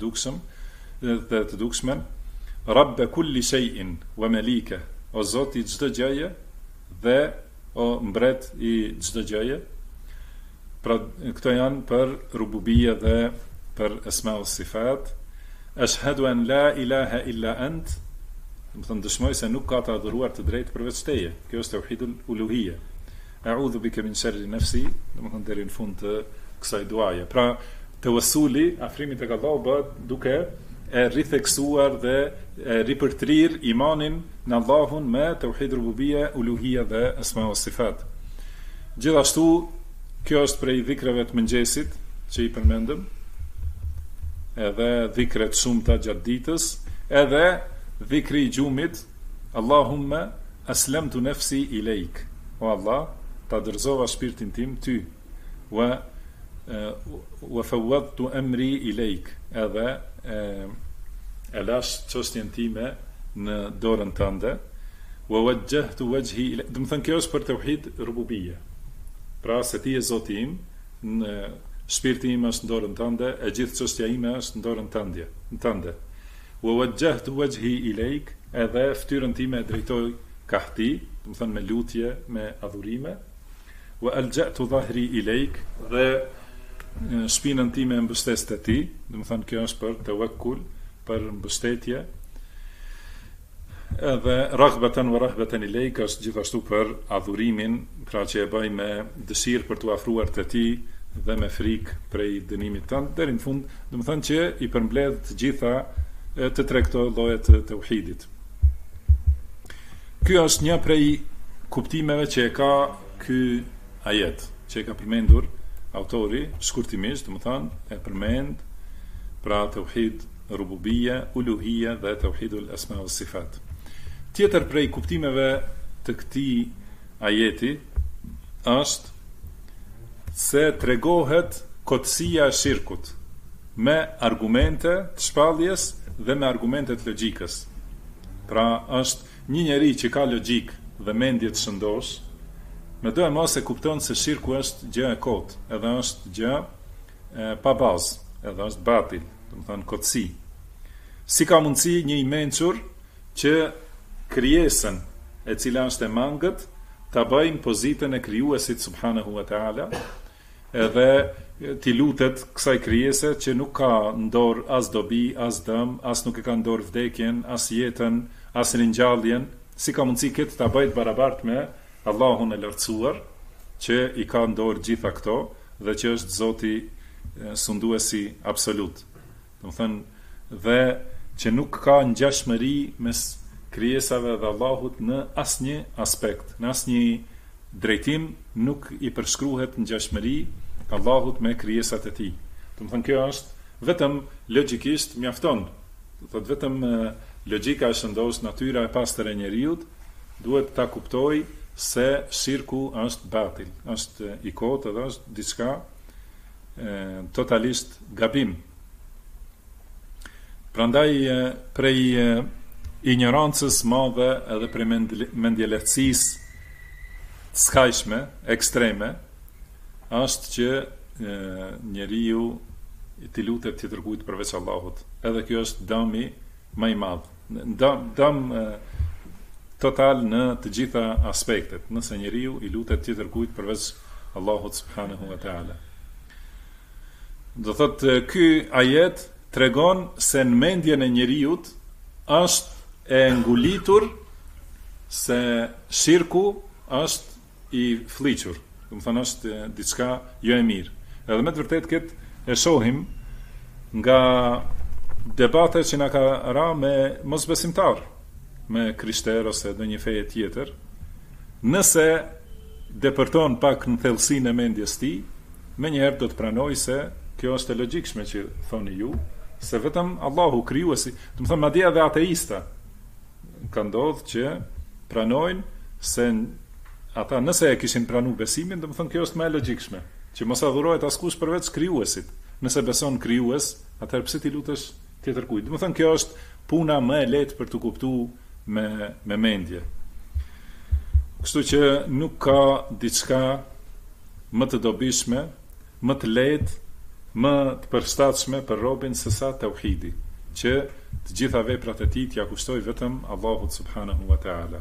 të dukshmen, rabb kulli shay'in wa malika, o Zoti i çdo gjëje dhe o mbret i çdo gjëje. Pra këto janë për rububia dhe për asma was sifat. Ashhadu an la ilaha illa ant, do të thënë dëshmoj se nuk ka të adhuruar të drejtë përveç teje. Kjo është tauhidul uluhia. A'udhu bika min sharri nafsi, do të thënë deri në fund të kësaj duaje. Pra, tawassuli, afrimi tek Allahu bëhet duke e ritheksuar dhe e ripërtrir imanin në Allahun me tauhid rububia, uluhia dhe asma wa sifat. Gjithashtu, kjo është prej dhikrave të mëngjesit që i përmendëm, edhe dhikret shumëta gjatë ditës, edhe dhikri i gjumit, Allahumma aslamtu nafsi ilejk, o Allah, ta dërzova shpirtin tim ty, wa fawwadtu amri ilejk, edhe e lash çështjen time në dorën tënde, wa wajjahtu wajhi ilejk. Do të thënë kjo është për tauhid rububia. Pra se ti je Zoti im, në shpirti im është në dorën tënde, e gjithë çështja ime është në dorën tënde. Wa wajjahtu wajhi ilejk, edhe fytyrën time e drejtoj kahti, do të thënë me lutje, me adhurime. Wa alja'tu dhahri ilejk, dhe shpinën time e mbështes te ti, do të thënë kjo është për tawakkul, për mbështetje. Edhe raghbatan wa rahbatan ilejk është gjithashtu për adhurimin, pra që e bëj me dëshirë për t'u afruar te ti dhe me frikë prej dënimit tënd, deri në fund, do të thënë që i përmbledh të gjitha të tre këto lloje të tauhidit. Ky është një prej kuptimeve që e ka ky ajet, që e ka përmendur autori shkurtimisht, do të thënë e përmend pra tauhid rububia, uluhia dhe tauhidul asma wa sifat. Tjetër prej kuptimeve të këtij ajeti është se tregohet kotësia e shirkut me argumente të shpalljes dhe me argumente të logjikës. Pra është një njeri që ka logjik dhe mendje të shëndosh, me do e mos e kupton se shirku është gjë e kotë, edhe është gjë pa bazë, edhe është batil, do të thënë kotësi. Si ka mundësi një i mençur që krijesën e cila është e mangët ta bëjnë pozitën e krijuesit subhanahu wa taala, edhe ti lutet kësaj krijese që nuk ka në dorë as dobi, as dëm, as nuk e ka në dorë vdekjen, as jetën, as ringjalljen. Si ka mundësi këtë ta bëjë barabartë me Allahun e lartësuar, që i ka në dorë gjitha këto dhe që është Zoti sunduesi absolut. Do të thënë, dhe që nuk ka ngjashmëri mes krijesave dhe Allahut në asnjë aspekt, në asnjë drejtim nuk i përshkruhet ngjashmëri Allahut me krijesat e tij. Do të thënë kjo është vetëm logjikisht mjafton. Do thotë vetëm logjika e shëndosh, natyra e pastër e njeriu duhet ta kuptoj se shirku është batil, është i kotë dhe është diçka totalisht gabim. Prandaj prej ignorancës madhe edhe prej mendjelehtësisë të skajshme, ekstreme, është që njeriu t'i lutet tjetër kujt përveç Allahut. Edhe kjo është dëmi më i madh. Dëm total në të gjitha aspektet, nëse njeriu i lutet tjetër kujt përveç Allahut subhanahu wa taala. Do thotë ky ajet tregon se në mendjen e njeriut është e ngulitur se shirku është i fliqur, do të thënë është diçka jo e mirë. Edhe me të vërtetë këtë e shohim nga debatet që na ka ra me mosbesimtar, me krishterë ose në një feje tjetër, nëse depërton pak në thellësinë e mendjes tij, menjëherë do të pranoj se kjo është e logjikshme që thoni ju, se vetëm Allahu krijuesi, do të thënë madje edhe ateista ka ndodhur që pranojnë se ata nëse e kishin pranuar besimin, do të thënë kjo është më e logjikshme, që mos adhurohet askush përveç krijuesit. Nëse beson krijues, atëherë pse ti lutesh tjetër kujt? Do të thënë kjo është puna më e lehtë për të kuptuar me mendje. Kështu që nuk ka diçka më të dobishme, më të lehtë, më të përshtatshme për robën se sa tauhidi, që të gjitha veprat e tij t'ia kushtoj vetëm Allahut subhanahu wa taala.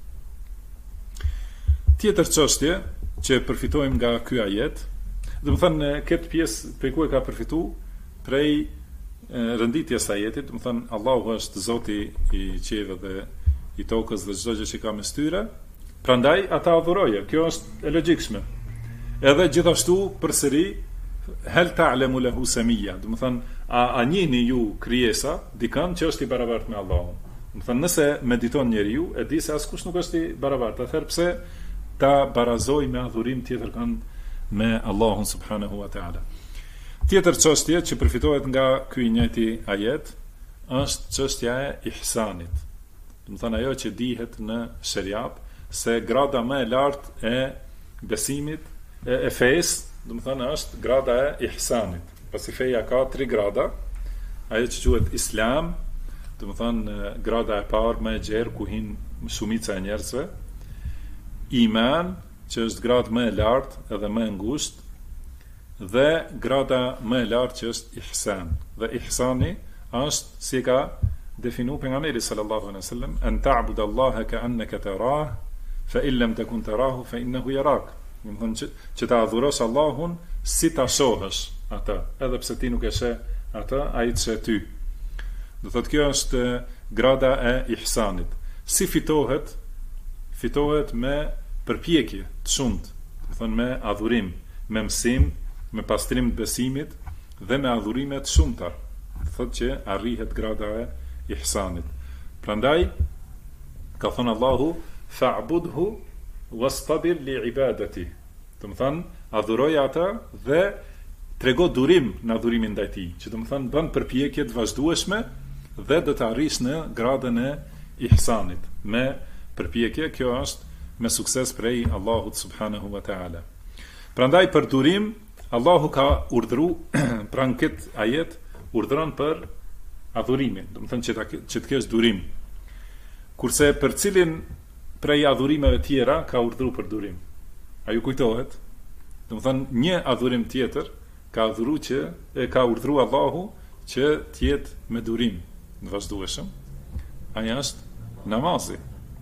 Tjetër çështje që përfitojmë nga ky ajet, do të thënë këtë pjesë prej ku e ka përfituar prej rënditjes së ajetit, do të thënë Allahu është Zoti i qiellit dhe i tokës dhe çdo gjë që ka mes tyre. Prandaj ata adhuroje. Kjo është e logjikshme. Edhe gjithashtu përsëri hel ta'lamu lahu samia, do të thonë a njihni ju krijesa dikën që është i barabartë me Allahun. Do të thonë nëse mediton njeriu e di se askush nuk është i barabartë, atëherë pse ta barazoj me adhurim tjetër kanë me Allahun subhanahu wa taala. Tjetër çështje që përfitohet nga ky i njëjti ajet është çështja e ihsanit. Do të thonë ajo që dihet në shariat se grada më e lartë e besimit e fesë, do të thonë është grada e ihsanit. Pasi feja ka 3 grada, ajo që quhet Islam, do të thonë grada e parë më e gjerë ku hin shumica e njerëzve, iman, që është gradë më e lartë edhe më e ngushtë, dhe grada më e lartë që është ihsan. Dhe ihsani është si ka definu pejgamberi sallallahu alaihi wasallam, an ta'budu Allaha ka'annaka tarah, fa in lam takun tarahu fa innahu yarak. Do të thonë që ta adhurosh Allahun si ta shohësh atë, edhe pse ti nuk e sheh atë, ai të sheh ty. Do thotë kjo është grada e ihsanit. Si fitohet? Fitohet me përpjekje të shumtë, do thonë me adhurim, me mësim, me pastrim të besimit dhe me adhurime të shumta. Do thotë që arrihet grada e ihsanit. Prandaj ka thënë Allahu fa'budhu wastabir li ibadati. Do të thonë adhuroj atë dhe trego durim në adhurimin ndaj tij, që do të thonë bën përpjekje të vazhdueshme dhe do të arrish në gradën e ihsanit. Me përpjekje, kjo është me sukses prej Allahut subhanahu wa taala. Prandaj për durim Allahu ka urdhëruar pranë këtë ajet urdhëron për adhurimin, do të thonë që të kesh durim. Kurse për cilin prej adhurimeve tjera ka urdhëruar për durim. A ju kujtohet? Do të thonë një adhurim tjetër ka urdhëruar Allahu që të jetë me durim të vazhdueshëm. Ai është namazi.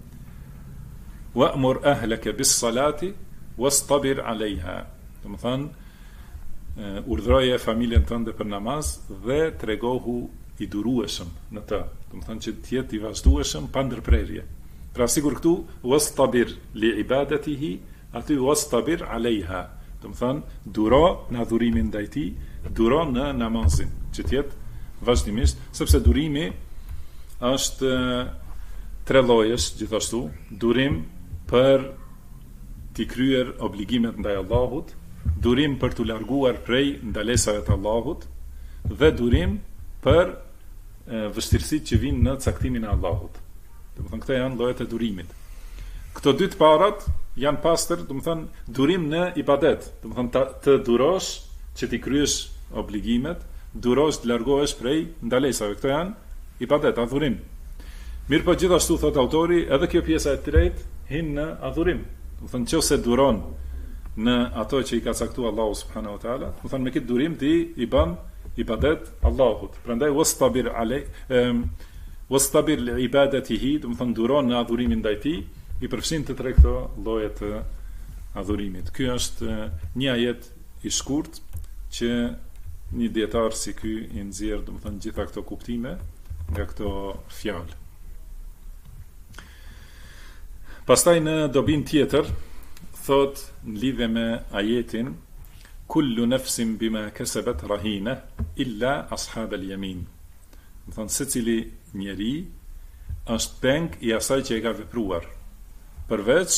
Wa'mur ahlaka bis-salati wastabir 'alayha. Do të thonë urdhëroje familjen tënde për namaz dhe tregohu i durueshëm në të. Do të thonë që të jetë i vazhdueshëm pa ndërprerje. Pra sigur këtu wastabir li ibadatihi, aty wastabir 'alayha. Do të thonë duro në adhurimin ndaj tij, duro në namazin, që të jetë vazhdimisht, sepse durimi është 3 llojesh gjithashtu, durim për t'i kryer obligimet ndaj Allahut, durim për t'u larguar prej ndalesave të Allahut dhe durim për vështirësitë që vinë në caktimin e Allahut. Do të thonë këto janë llojet e durimit. Këto 2 të parat janë pastër, do të thonë durim në ibadet, do të thonë të durosh që t'i kryesh obligimet, durosh të largohesh prej ndalesave. Këto janë ibadet, adhurim. Mirë po gjithashtu thot autori, edhe kjo pjesa e tretë hin në adhurim. Do të thonë nëse duron në ato që i ka caktuar Allahu subhanahu wa taala, do të thonë me këtë durim ti i bën ibadet Allahut. Prandaj wastabir li ibadatihi, do të thonë duron në adhurimin ndaj tij, i përfshin të 3 këto lloje të adhurimit. Ky është një ajet i shkurt që një dietar si ky i nxjerr, do të thonë gjitha këto kuptime nga këto fjalë. Pastaj në dobin tjetër thot në lidhje me ajetin kullu nafsin bima kasabat rahina illa ashab al-yamin. Do thonë secili njeri është peng i asaj që e ka vepruar. Përveç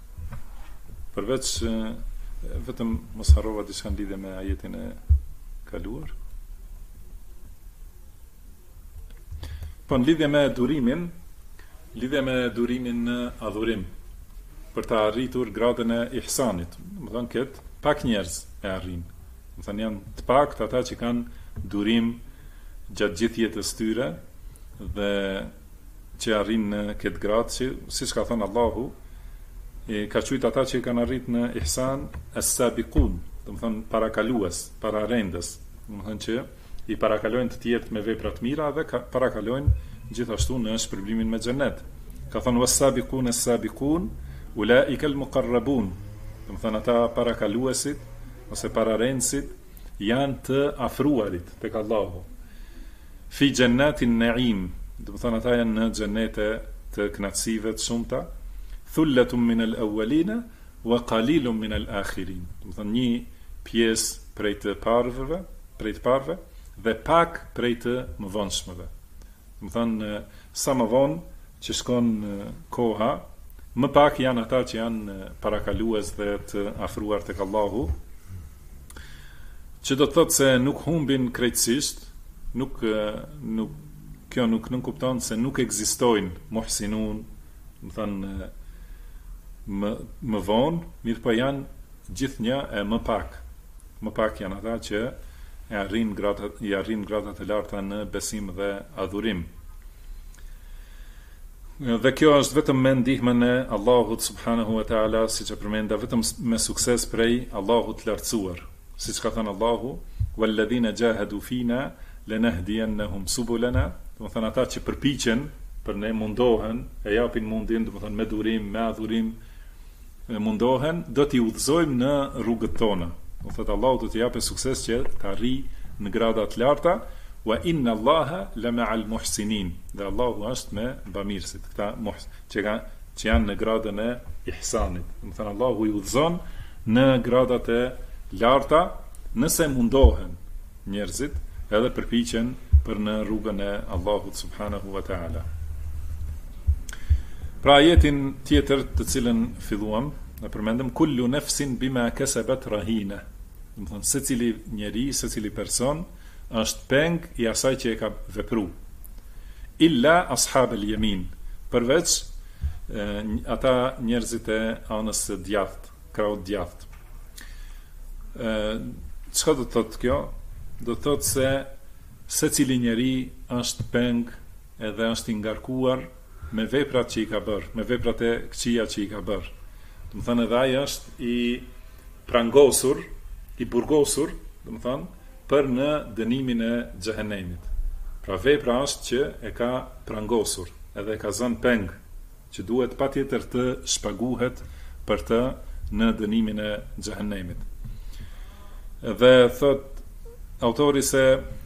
vetëm mos harrova diçka në lidhje me ajetin e kaluar. Po në lidhje me durimin në adhurim për të arritur gradën e ihsanit. Do thonë këtë pak njerëz e arrin. Do thonë janë të pakët ata që kanë durim gjatë gjithë jetës tyre dhe që arrin në këtë gradë që, siç ka thënë Allahu, ka thujt ata që kanë arrit në ihsan as-sabiqun, do të thonë parakalues, pararendës, do të thonë që i parakalojnë të tjerët me vepra të mira dhe parakalojnë gjithashtu në shpërblimin me xhenet. Ka thënë was-sabiqun as-sabiqun ulaika al-muqarrabun, do të thonë ata parakaluesit ose pararendësit janë të afruarit tek Allahu. Fi jannatin na'im, do të thonë ata janë në xhenete të kënaqësive të shumta, thullatun min al-awwalina wa qalilun min al-akhirin. Do të thonë një pjesë prej të parëve, dhe pak prej të mëvonshmëve. Do të thonë sa më vonë që shkon koha, më pak janë ata që janë parakalues dhe të afruar tek Allahu, që do të thotë se nuk humbin krejtësisht, kjo nuk kupton se nuk ekzistojnë muhsinun, do të thonë më vonë, mirë po janë gjithnjë e më pak janë ata që i arrin gradat e larta në besim dhe adhurim. Dhe kjo është vetëm me ndihmën e Allahut subhanahu wa taala, siç e përmenda, vetëm me sukses prej Allahut të lartësuar. Siç ka thënë Allahu, walladhina jahadu fina lanahdiyannahum subulana, do të thonë ata që përpiqen për ne, mundohen, e japin mundin, do të thonë me durim, me adhurim, mundohen, do t'i udhëzojmë në rrugët tona. Do thotë Allahu do t'i japë sukses që të arrijë në grada të larta, wa inna Allaha la ma'al muhsinin. Dhe Allahu është me bamirësit, këta që janë në gradën e ihsanit. Do thonë Allahu i udhëzon në gradat e larta nëse mundohen njerëzit edhe përpiqen për në rrugën e Allahut subhanahu wa ta'ala. Pra ajetin tjetër të cilën filluam, e përmendëm, kullu nefsin bima kasabat rahina. Do të thonë secili njeri, secili person është peng i asaj që e ka vepru. Illa ashab al-yamin, përveç ata njerëzit e anës së djathtë, krahut djathtë. Çka do të thotë kjo? Do të thotë se secili njeri është peng edhe është i ngarkuar me veprat që i ka bërë, me veprat e këqija që i ka bërë. Do të thënë edhe ai është i prangosur, i burgosur, do të thënë, për në dënimin e xhehenemit. Pra vepra është që e ka prangosur, edhe e ka zënë peng, që duhet patjetër të shpaguhet për të në dënimin e xhehenemit. Dhe thot autori se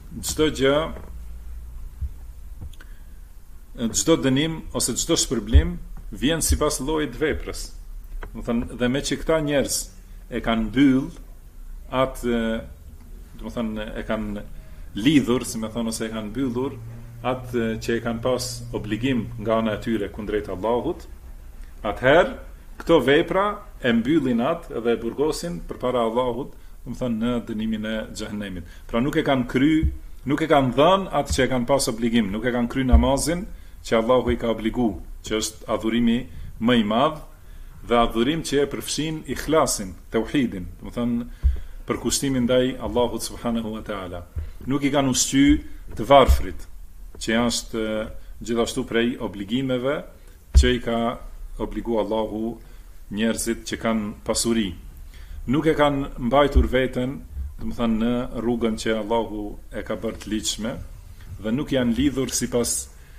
çdo dënim ose çdo shpërblim vjen sipas llojit të veprës. Do thënë, dhe me që këta njerëz e kanë mbyll atë, do të thënë, e kanë lidhur, si më thonë, ose e kanë mbyllur atë që e kanë pas obligim nga ana e tyre kundrejt Allahut, atëherë këto vepra e mbyllin atë edhe e burgosin përpara Allahut, do të thënë, në dënimin e xhehenemit. Pra nuk e kanë dhënë atë që e kanë pas obligim, nuk e kanë kry namazin që Allahu i ka obligu, që është adhurimi më i madh, dhe adhurim që e përfshin ikhlasin, tauhidin, do të thënë përkushtimin ndaj Allahut subhanahu wa taala. Nuk i kanë ushqy të varfrit, që është gjithashtu prej obligimeve që i ka obligu Allahu njerëzit që kanë pasuri. Nuk e kanë mbajtur veten, do të thënë, në rrugën që Allahu e ka bërë të ligjshme, dhe nuk janë lidhur sipas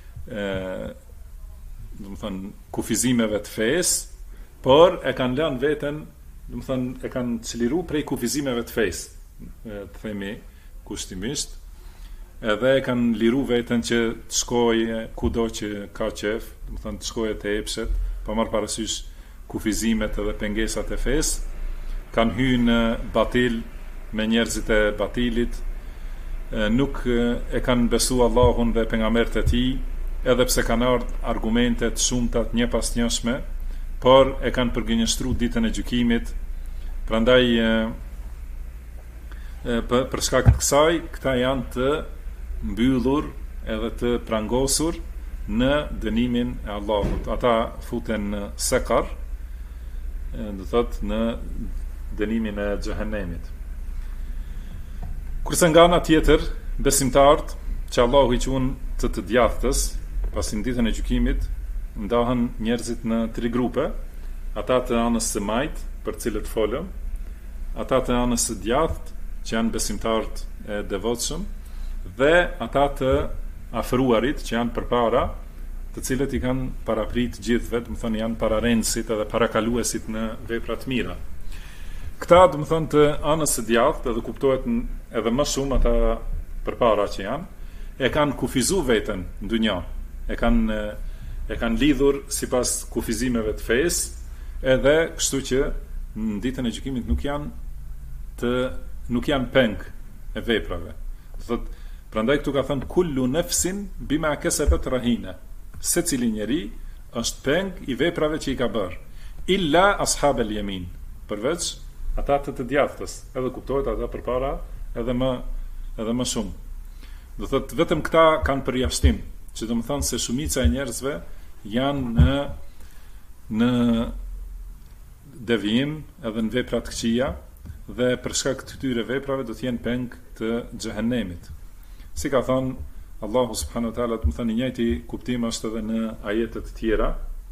do të thënë kufizimeve të fesë, por e kanë lënë veten, do të thënë, e kanë çliru prej kufizimeve të fesë, të themi kushtimisht, edhe e kanë liru veten që të shkojë kudo që ka qef, do të thënë të shkojë te epshet, pa marrë parasysh kufizimet edhe pengesat e fesë, kanë hyrë në batil me njerëzit e batilit, nuk e kanë besu Allahun dhe pejgamberët e tij, edhe pse kanë ardhur argumente të shumta një pas njëshme, por e kanë përgënjeshtruar ditën e gjykimit. Prandaj për shkak të kësaj, këta janë të mbyllur edhe të prangosur në dënimin e Allahut. Ata futen në sekar, do thotë në dënimin e xhehenemit. Kurse nga ana tjetër, besimtarët që Allahu i quajnë të djathtës, pasi në ditën e gjykimit ndahen njerëzit në 3 grupe: ata të anës së majt, për cilët folëm, ata të anës së djathtë, që janë besimtarët e devotshëm, dhe ata të afruarit, që janë përpara, të cilët i kanë paraprit gjithëve, do të thonë janë pararendësit edhe parakaluesit në vepra të mira. Këta, do të thonë, të anës së djathtë, edhe kuptohet edhe më shumë ata përpara që janë, e kanë kufizu veten në dunja, e e kanë lidhur sipas kufizimeve të fesë, edhe kështu që në ditën e gjykimit nuk janë peng e veprave. Thot, prandaj këtu ka thënë kullu nafsin bima kasabat rahina. Secili njeri është peng i veprave që i ka bërë. Illa ashabel yamin, përveç ata të djathtës, edhe kuptohet ata përpara, edhe më shumë. Do thot vetëm këta kanë përjashtim, që do të thonë se shumica e njerëzve janë në devijim edhe në vepra të këqija, dhe për shkak të këtyre veprave do të jenë peng të xhehenemit. Si ka thënë Allahu subhanahu wa taala, do të thonë njëjti kuptim është edhe në ajete të tjera.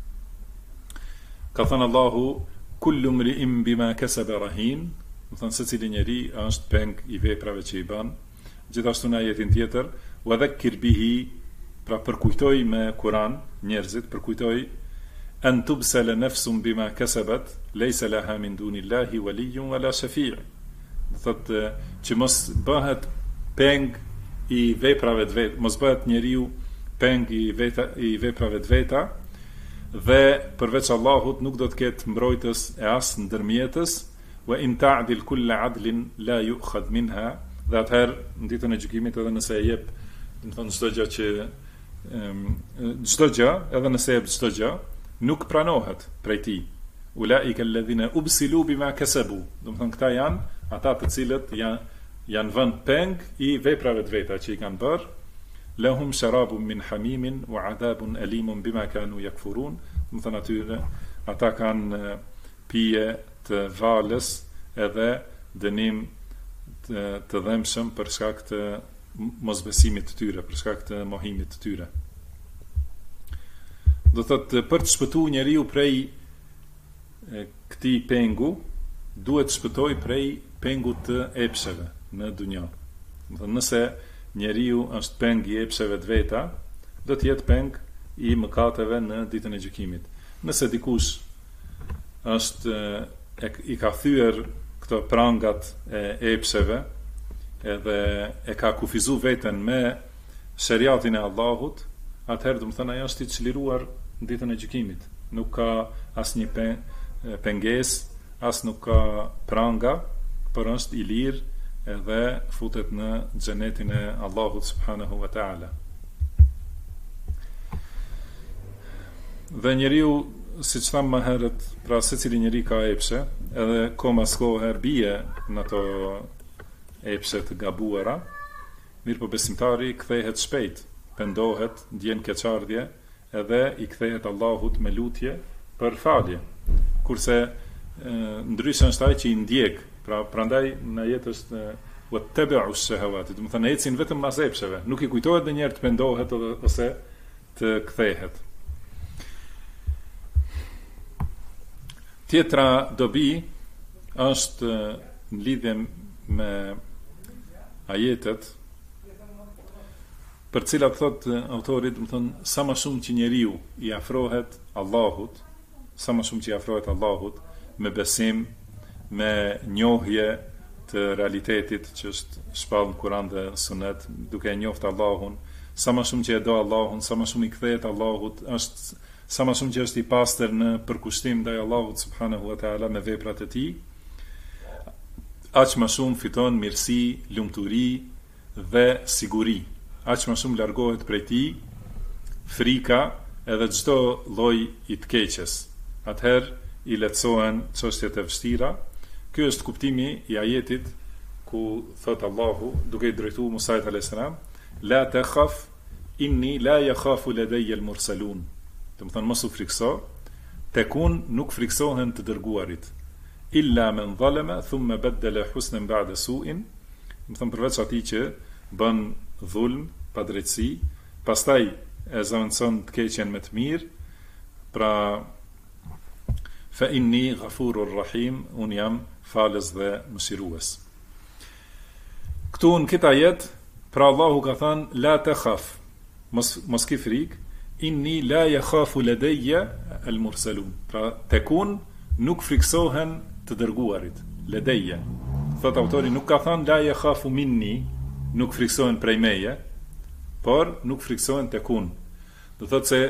Ka thënë Allahu kullu mri'in bima kasaba rahin, do të thonë secili njeri është peng i veprave që i bën. Gjithashtu në ajetin tjetër, wa dhakkir bihi, pra përkujtoj me Kur'an njerëzit, përkujtoj an tubsala nafsun bima kasabat laysa laha min dunillahi waliyyun wala shafi'. Do thotë që mos bëhet peng i veprave të veta, mos bëhet njeriu peng i veprave të veta, dhe përveç Allahut nuk do të ketë mbrojtës e as ndërmjetës, wa in ta'dil kulla 'adlin la yu'khadh minha, dhe atëherë në ditën e gjykimit edhe nëse e jep, do të thonë çdo gjë, edhe nëse e jep çdo gjë, nuk pranohet prej tij. Ulaika alladhina ubsilu bima kasabu. Do të thonë këta janë ata të cilët janë vënë peng i veprave të veta që i kanë bërë. Lahum sharabun min hamimin wa adabun alimun bima kanu yakfurun. Do të thonë atyre ata kanë pije të valës edhe dënim të dhëmshëm për shkak të mosbesimit të tyre, për shkak të mohimit të tyre. Do thotë për të shpëtuar njeriu prej këtij pengu, duhet të shpëtoj prej pengut të epsheve në dunjë. Do thotë nëse njeriu është peng i epsheve të veta, do të jetë peng i mëkateve në ditën e gjykimit. Nëse dikush është i ka thyer këto prangat e epsheve, edhe e ka kufizu veten me shariatin e Allahut, atëherë do të thonë ajo është i çliruar në ditën e gjykimit. Nuk ka asnjë pengesë, as nuk ka pranga, por është i lirë edhe futet në xhenetin e Allahut subhanahu wa taala. Dhe njeriu, siç thamë më herët, pra secili njeri ka epshe, edhe komas kohë bie në ato epshe të gabuara, mirë po besimtari kthehet shpejt, pendohet, ndjen keqardhje, edhe i kthehet Allahut me lutje për falje. Kurse ndryshe është ai që i ndjek, pra prandaj në jetë është wattabi'u shahawati, do të thonë ecin vetëm pas epsheve, nuk i kujtohet ndonjëherë të pendohet ose të kthehet. Tjetra dobi është në lidhje me ajetet për cilat thot autori, do të thonë sa më shumë që njeriu i afrohet Allahut, sa më shumë që i afrohet Allahut me besim, me njohje të realitetit që është shpallë në Kur'an dhe Sunet, duke e njohur Allahun, sa më shumë që e do Allahun, sa më shumë i kthehet Allahut, sa më shumë që është i pastër në përkushtim ndaj Allahut subhanahu wa taala me veprat e tij, aq më shumë fiton mirësi, lumturi dhe siguri. Aq më shumë largohet prej tij frika edhe çdo lloj i të keqes. Atëherë i lehtësohen çështjet e vështira. Ky është kuptimi i ajetit ku thot Allahu duke i drejtuar Musait alayhis salam, la takhaf inni la yakhafu ladayya al-mursalun. Do të thonë mos u frikso, tekun nuk friksohen të dërguarit. Illa men zalama thumma badala husnan ba'da su'in. Do të thonë përveç atij që bën dhulm, padrejtësi, pastaj e zëvendëson të keqen me të mirë, pra fa inni ghafurur rahim, un jam falës dhe mëshirues. Këtu në këtë ajet, pra Allahu ka thënë la takhaf, mos ki frikë, inni la yakhafu ladayya al-mursalun. Pra tekun nuk friksohen të dërguarit, ladayya. Thot autori nuk ka thënë la yakhafu minni, nuk friksohen prej meje, por nuk friksohen tekun. Do thot se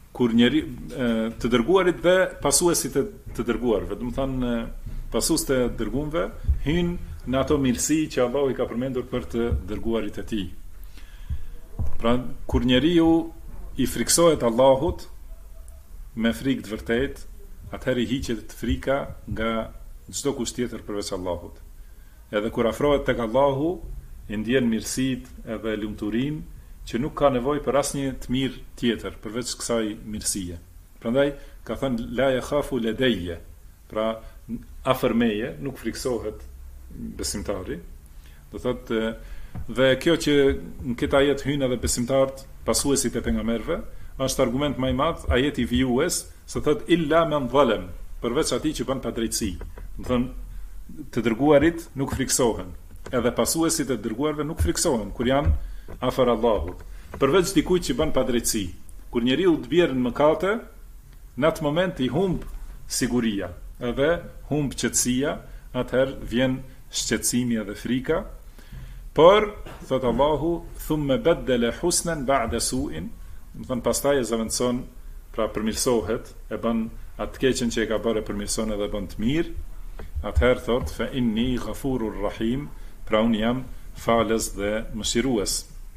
kur njeri të dërguarit dhe pasuesit e të dërguarve, do të thonë pasues të dërguarve hynë në ato mirësi që Allahu i ka përmendur për të dërguarit e tij. Pra kur njeriu i friksohet Allahut me frikë të vërtet, atëherë i hiqet frika nga çdo kusht tjetër përveç Allahut. Edhe kur afrohet tek Allahu, i ndjen mirësitë edhe lumturinë që nuk ka nevojë për asnjë të mirë tjetër përveç kësaj mirësie. Prandaj ka thënë la yakhafu ladayya. Pra afër meje nuk friksohet besimtari. Do thotë dhe kjo që në këtë ajet hyn edhe besimtarët, pasuesit e pejgamberëve, është argument më i madh, ajeti vijues, se thotë illa man zalem, përveç atij që bën padrejtësi. Do thonë të dërguarit nuk friksohen, edhe pasuesit e dërguarve nuk friksohen kur janë afër Allahut. Përveç dikujt që bën padrejtësi. Kur njeriu të bjerë në mëkate, në atë moment i humb siguria, edhe humb qetësia, atëherë vjen shqetësimi edhe frika. Por thot Allahu, thumma baddala husnan ba'da su'in, do të thonë pastaj e zaventson, pra përmirësohet, e bën atë keqen që e ka bërë përmirëson edhe bën të mirë. Atëherë thot fa inni ghafurur rahim, pra unë jam falës dhe mëshirues.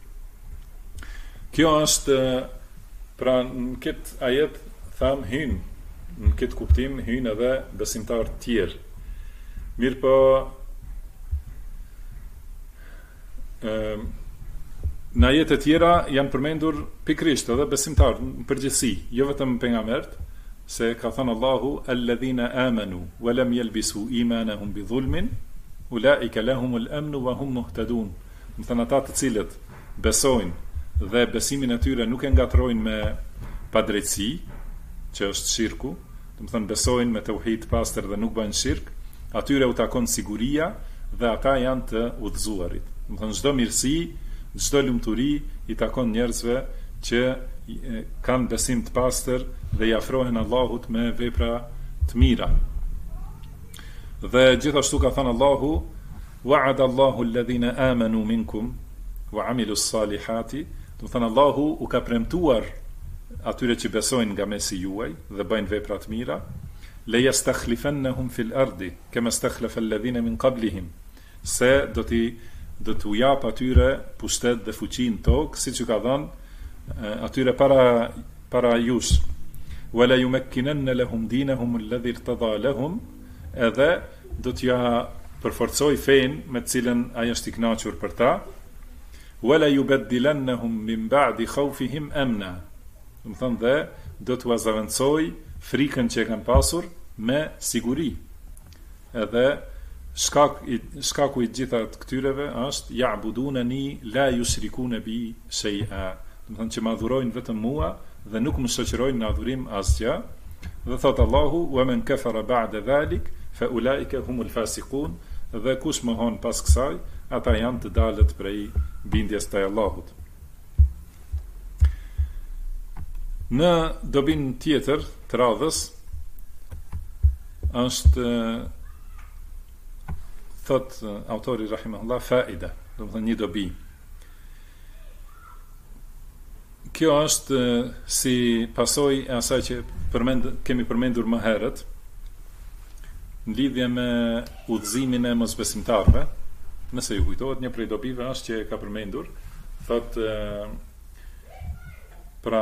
Kjo është, pra në këtë ajet tham hyn, në këtë kuptim hyn edhe besimtar të tjerë. Mirë po në ajete tjera janë përmendur pikrisht edhe besimtar në përgjithësi, jo vetëm pejgamberët, se ka thënë Allahu alladhina amanu wa lam yalbisu imanahum bidhulmin ulaika lahumul amnu wa hum muhtadun. Do thënë ata të cilët besojnë dhe besimin e tyre nuk e ngatrojnë me padrejtësi, që është shirku, do të thënë besojnë me tauhid pastër dhe nuk bëjnë shirk, atyre u takon siguria dhe ata janë të udhëzuarit. Do të thënë çdo mirësi, çdo lumturi i takon njerëzve që kanë besim të pastër dhe i afrohen Allahut me vepra të mira. Dhe gjithashtu ka thënë Allahu, wa'ada Allahu alladhina amanu minkum wa amilus salihati. Do thënë Allahu u ka premtuar atyre që besojnë nga mesi juaj dhe bëjnë vepra të mira, le yastakhlifannahum fil ardi kama stakhlafa alladhina min qablihim, se do t'u jap atyre pushtet dhe fuqi në tokë, siç u ka dhënë atyre para jush. Wala yumakkinanna lahum dinahum alladhi irtada lahum, edhe do t'ja përforcoj fenë me të cilën ai është i kënaqur për ta. Wala yubaddilannahum min ba'di khawfihim amna. Do të thonë dhe do t'u zaventësoj frikën që e kanë pasur me siguri. Edhe shkaku i gjitha të këtyreve është ya'budunani la yushrikuna bi shay'a. Do të thonë që më adhurojnë vetëm mua dhe nuk më shoqërojnë në adhurim asgjë. Dhe thot Allahu, wa man kafara ba'da dhalik fa ulaika humul fasiqun. Dhe kush mohon pas kësaj, ata janë të dalët prej bindjes të Allahut. Në dobin tjetër të radhës është thot autori rahimahullah faida, do të thonë një dobi. Kjo është si pasojë e asaj që kemi përmendur më herët në lidhje me udhëzimin e mosbesimtarëve. Nëse ju kujtohet, një prej dobive është që ka përmendur, thot pra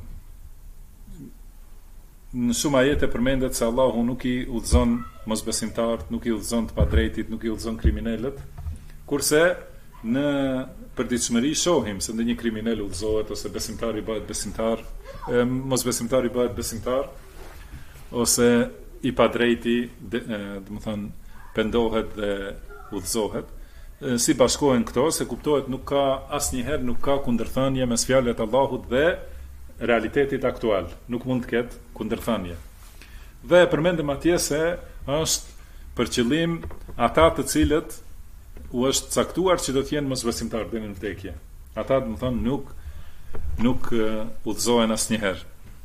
në shumë ajete përmendet se Allahu nuk i udhëzon mosbesimtarët, nuk i udhëzon të padrejtit, nuk i udhëzon kriminalët, kurse në përditshmëri shohim se ndonjë kriminal udhëzohet ose besimtari bëhet besimtar, mosbesimtari bëhet besimtar, ose i padrejti, do të thonë pendohet dhe udhëzohet. Si bashkohen këto, se kuptohet nuk ka asnjëherë nuk ka kundërthënie mes fjalëve të Allahut dhe realitetit aktual, nuk mund të ketë kundërthënie. Dhe përmendëm atje se është për qëllim ata të cilët u është caktuar që do të jenë mosbesimtar deri në vdekje. Ata do të thonë nuk udhëzohen asnjëherë.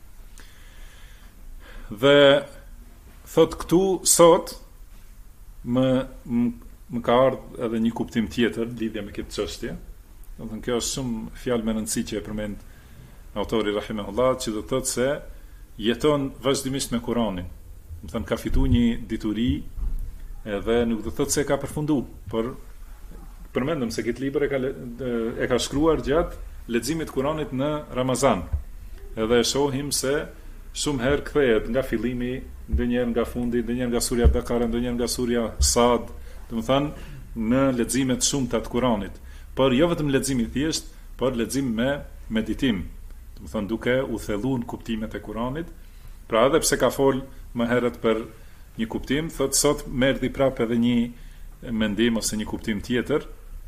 Dhe thot këtu sot më ka ardhur edhe një kuptim tjetër lidhje me këtë çështje. Do të thonë kjo është shumë fjalë me rëndësi që e përmend autori rahimahullah, që do të thotë se jeton vazhdimisht me Kur'anin. Do të thonë ka fituar një dituri edhe nuk do të thotë se ka përfundu, por përmendëm se këtë libër e ka shkruar gjatë leximit të Kuranit në Ramazan. Edhe shohim se shumë herë kthehet nga fillimi, ndonjëherë nga fundi, ndonjëherë nga surja Bekara, ndonjëherë nga surja Sad, do të thonë në lexime të shumta të Kuranit. Por jo vetëm lexim i thjesht, por lexim me meditim. Do të thonë duke u thelluar në kuptimet e Kuranit. Pra edhe pse ka fol më herët për një kuptim, thot sot më erdhi prapë edhe një mendim ose një kuptim tjetër.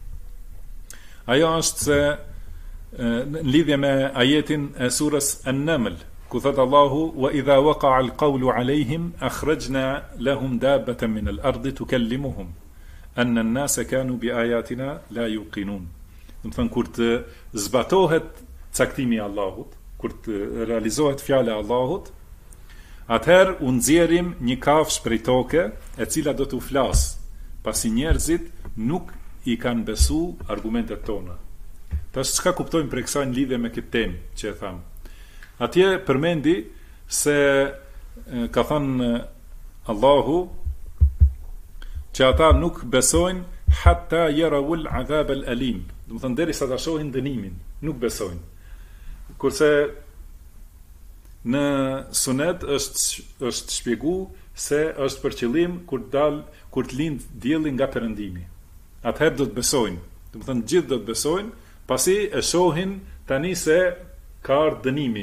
Ajo është se në lidhje me ajetin e surës An-Naml, ku thot Allahu: "Wa idha waqa'a al-qawlu 'alayhim akhrajna lahum dabbatan min al-ardi tukallimuhum anna an-nasa kanu bi ayatina la yuqinun." Do të thonë kur të zbatohet caktimi i Allahut, kur të realizohet fjala e Allahut, atëherë u nxjerrim një kafshë prej toke e cila do të flasë, pasi njerëzit nuk i kanë besu argumentet tona. Tash çka kuptojmë për kësaj në lidhje me këtë temë që e tham? Atje përmendi se ka thënë Allahu që ata nuk besojnë hatta yarawul adhab al-alim. Do të thonë derisa ta shohin dënimin, nuk besojnë. Kurse në Sunet është shpjeguar se është për qëllim kur të lind dielli nga perëndimi. Atëherë do të besojnë. Do të thonë gjithë do të besojnë, pasi e shohin tani se ka ardhur dënimi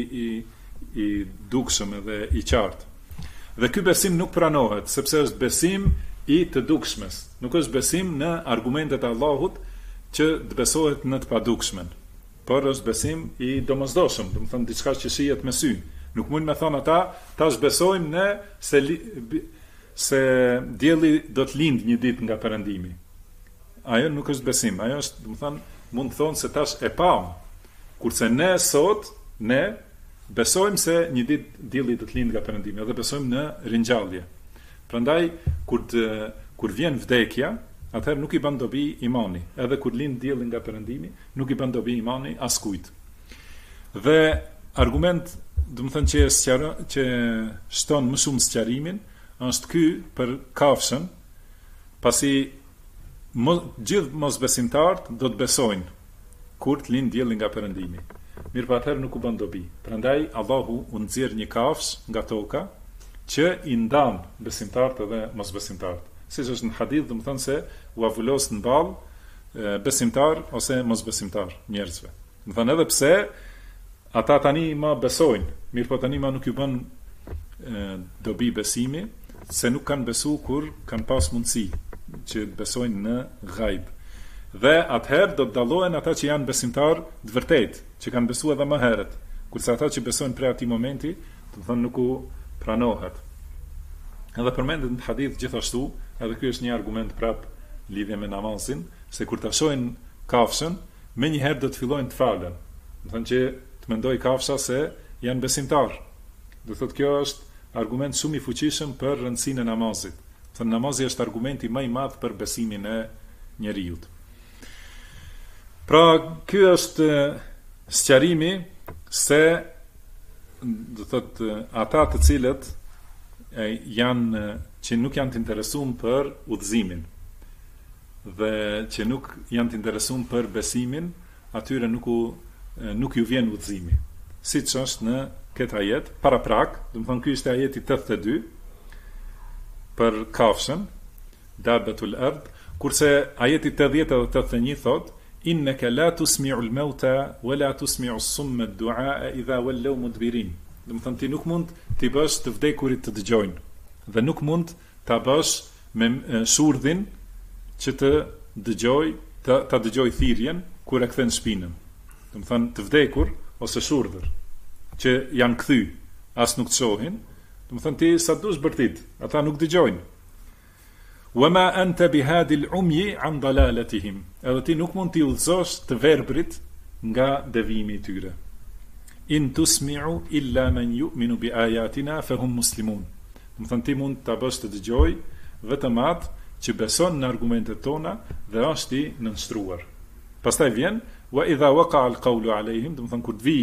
i dukshëm edhe i qartë. Dhe ky besim nuk pranohet, sepse është besim i të dukshmes. Nuk është besim në argumentet e Allahut që të besohet në të padukshmen, por është besim i domosdoshëm, do të thonë diçka që shihet me sy. Nuk mund me thonë ata, tash besojmë në se dielli do të lindë një ditë nga perëndimi. Ajo nuk është besim, ajo është, do të thonë, mund të thonë se tash e pam. Kurse ne sot, ne besojmë se një ditë dielli do të lindë nga perëndimi, edhe besojmë në ringjallje. Prandaj kur vjen vdekja, atëherë nuk i bën dobi imani. Edhe kur lind dielli nga perëndimi, nuk i bën dobi imani askujt. Dhe argument, do të thënë që shton më shumë sqarimin, është ky për kafshën, pasi gjithë mosbesimtarët do të besojnë kur të lind dielli nga perëndimi. Mirë, atëherë nuk u bën dobi. Prandaj Allahu u nxjerr një kafshë nga toka që i ndan besimtarët dhe mosbesimtarët. Siç është në hadith, do të thonë se u avullos në ballë besimtar ose mosbesimtar njerëzve. Do të thonë edhe pse ata tani më besojnë, mirë po tani më nuk ju bën dobi besimi, se nuk kanë besu kur kanë pas mundësi që besojnë në ghaib. Dhe atëherë do të dallohen ata që janë besimtar të vërtet, që kanë besuar edhe më herët, kurse ata që besojnë prej atij momenti, do të thonë nuk u pranohet. Edhe përmendet në hadith gjithashtu, edhe ky është një argument prap lidhje me namazin, se kur ta shohin kafshën, menjëherë do të fillojnë të falen. Do thonë që të mendoj kafsha se janë besimtar. Do thotë kjo është argument shumë i fuqishëm për rëndësinë e namazit. Do thonë namazi është argumenti më i madh për besimin e njeriu. Pra, ky është sqarimi se do thotë ata të cilët janë që nuk janë të interesuar për udhëzimin dhe që nuk janë të interesuar për besimin, atyre nuk ju vjen udhëzimi. Siç është në këtë ajet paraprak, do të thonë ky është ajeti 82 për kafshën dabbatul ard, kurse ajeti 80 dhe 81 thotë: innaka la tusmi'u al-mauta wa la tusmi'u as-summa ad-du'a idha wallaw mudbirin. Do të thonë ti nuk mund t'i bësh të vdekurit të dëgjojnë dhe nuk mund ta bësh me surdhin që të dëgjoj thirrjen kur e kthen shpinën. Do të thonë të vdekur ose surdhër që janë kthy, as nuk të shohin, do të thonë ti sa dush bërtit, ata nuk dëgjojnë. Wama anta bihadi al-umyi an dalalatihim. Edhe ti nuk mund t'i udhëzosh të verbrit nga devijimi i tyre. In tusmi'u illa man yu'minu bi ayatina fahum muslimun. Do të thonë ti mund ta bësh të dëgjoj vetëm atë që beson në argumentet tona dhe është i nënshtruar. Pastaj vjen wa idha waqa'a al-qawlu alayhim, do të thonë kur të vi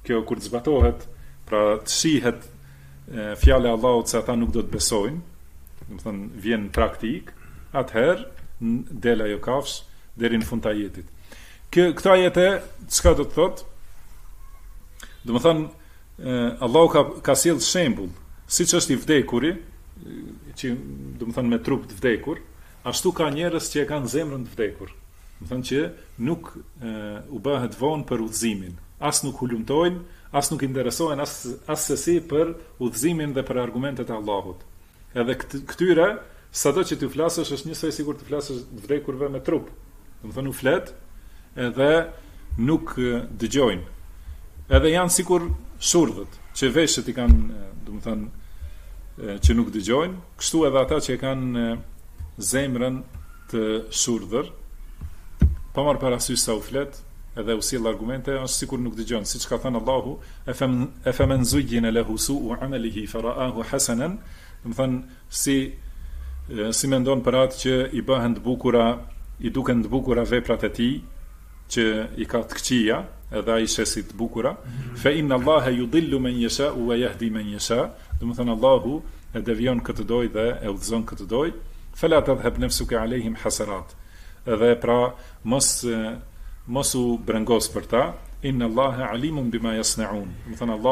kjo kur të zbatohet, pra të shihet fjala e Allahut se ata nuk do të besojnë, do të thonë vjen praktik, atëherë del ajo kafsh deri në fund të ajetit. Këto ajete çka do të thotë? Do të thonë Allahu ka sjell shembull, siç është i vdekuri, që do të thonë me trup të vdekur, ashtu ka njerëz që e kanë zemrën të vdekur. Do të thonë që nuk u bëhet vonë për udhëzimin, as nuk hulumtojnë, as nuk interesohen as sesi për udhëzimin dhe për argumentet e Allahut. Edhe këtyre, sado që ti flasësh është njësoj sikur të flasësh të vdekurve me trup. Do të thonë u flet edhe nuk dëgjojnë. Edhe janë sikur shurdhët, që veshët i kanë, do të thonë që nuk dëgjojnë, kështu edhe ata që kanë zemrën të shurdhër, pa marrë parasysh sa u flet, edhe u sjell argumente, është sikur nuk dëgjon, siç ka thënë Allahu, e faman zuyyina lahu su'u 'amalihi fara'ahu hasanan, do të thonë si mendon për atë që i bëhen të bukura, i duken të bukura veprat e tij, që i ka të këqija, edhe ai shesi të bukura, fa inna Allaha yudillu man yasha wa yahdi man yasha, do të thonë Allahu e devijon këtë doj dhe e udhëzon këtë doj, fala tadhhab nafsuka alayhim hasarat. Edhe pra mos u brengos për ta, inna Allaha alimun bima yasnaun. Do të thonë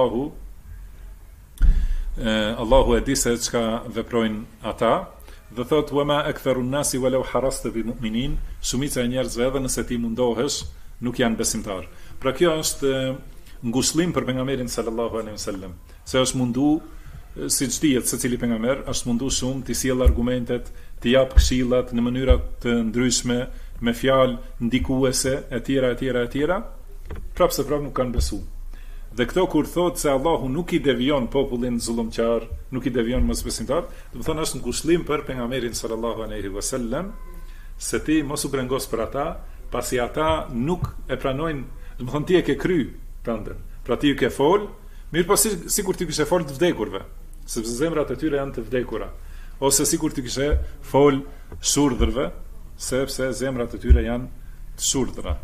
Allahu e di se çka veprojnë ata, dhe thot wama aktharu an-nasi walau harasta bi mu'minin, shumica e njerëzve edhe nëse ti mundohesh nuk janë besimtar. Pra kjo është ngushëllim për pejgamberin sallallahu alaihi wasallam, se është mundu, siç dihet secili pejgamber është mundu shumë të sjell argumentet, të jap këshillat në mënyra të ndryshme, me fjalë ndikuese etj, prapse nuk kanë besu. Dhe këto kur thot se Allahu nuk i devijon popullin zullumqar, nuk i devijon mosbesimtar, do të thonë është ngushëllim për pejgamberin sallallahu alaihi wasallam, se ti mos u brengos për ata, pasi ata nuk e pranojnë, do të thonë ti e ke kry tëndën. Pra ti ju ke fol, mirë po sikur ti kishe fol të vdekurve, sepse zemrat e tyre janë të vdekura, ose sikur ti kishe fol shurdhërve, sepse zemrat e tyre janë të shurdhëra.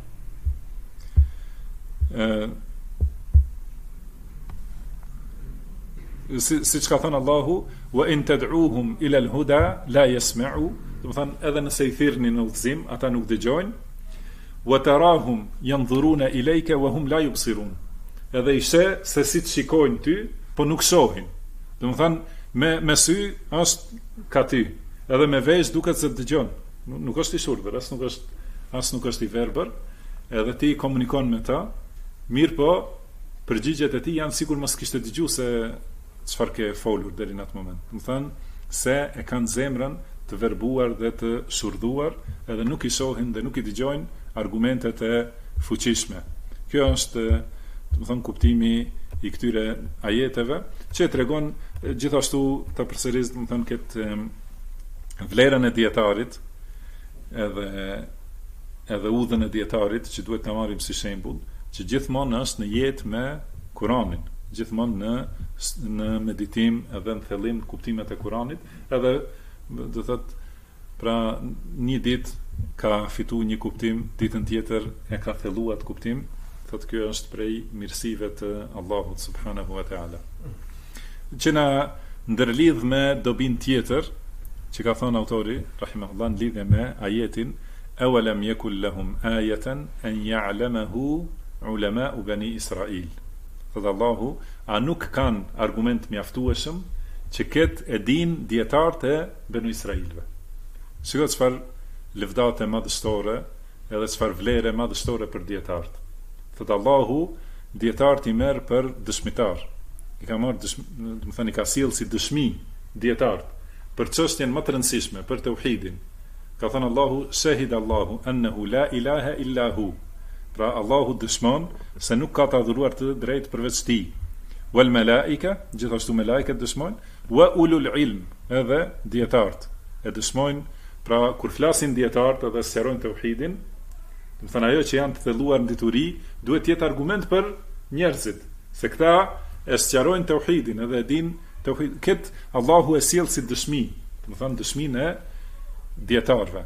Si që ka thënë Allahu, wa in tad'uhum ila al-huda la yasma'u, do të thonë edhe nëse i thirrni në udhëzim, ata nuk dëgjojnë, wa tarahum yanzuruna ilayka wa hum la yubsirun, edhe i sheh se si të shikojnë ty, po nuk shohin. Do të thonë me sy është ka ty, edhe me vesh duket se dëgjon. Nuk është i shurdhër, as nuk është i verbër, edhe ti komunikon me ta, mirë po përgjigjet e ti janë sikur mos kishte dëgju se çfarë ke folur deri në atë moment. Do të thënë se e kanë zemrën të verbuar dhe të shurdhuar, edhe nuk i shohin dhe nuk i dëgjojnë argumentet e fuqishme. Kjo është, do të thënë, kuptimi i këtyre ajeteve, që tregon gjithashtu të përsëris, do të thënë, këtë vlerën e dietarit, edhe udhën e dietarit që duhet ta marrim si shembull, që gjithmonë është në jetë me Kur'anin, gjithmonë në meditim edhe në thellim kuptimet e Kuranit, edhe do thot pra një ditë ka fitu një kuptim, ditën tjetër e ka thelluar atë kuptim, thot kjo është prej mirësive të Allahut subhanahu wa taala. Që na ndërlidh me dobin tjetër që ka thënë autori rahimahullah në lidhje me ajetin awalam yakul lahum ayatan an ya'lamahu ulama'u bani Israil. Thot Allahu, a nuk kanë argument mjaftueshëm që këtë e din dietarët e Benu Israilve. Shikoj çfarë lëvdate madhështore edhe çfarë vlere madhështore për dietarët. Thot Allahu, dietarët i merr për dëshmitar. I ka marrë do të thënë ka sjell si dëshmi dietarët për çështjen më të rëndësishme, për tauhidin. Ka thënë Allahu, shahida Allahu annahu la ilaha illa hu. Pra Allahu dëshmon se nuk ka të adhuruar të drejtë përveç tij. Wal malaika, gjithashtu melajket dëshmojnë, wa ulul ilm, edhe dietarët e dëshmojnë. Pra kur flasin dietarët edhe sqarojnë tauhidin, do të thënë ajo që janë të thelluar në dituri, duhet të jetë argument për njerëzit, se këta e sqarojnë tauhidin edhe e din tauhid. Kët Allahu e sjell si dëshmi, do të thënë dëshminë e dietarëve.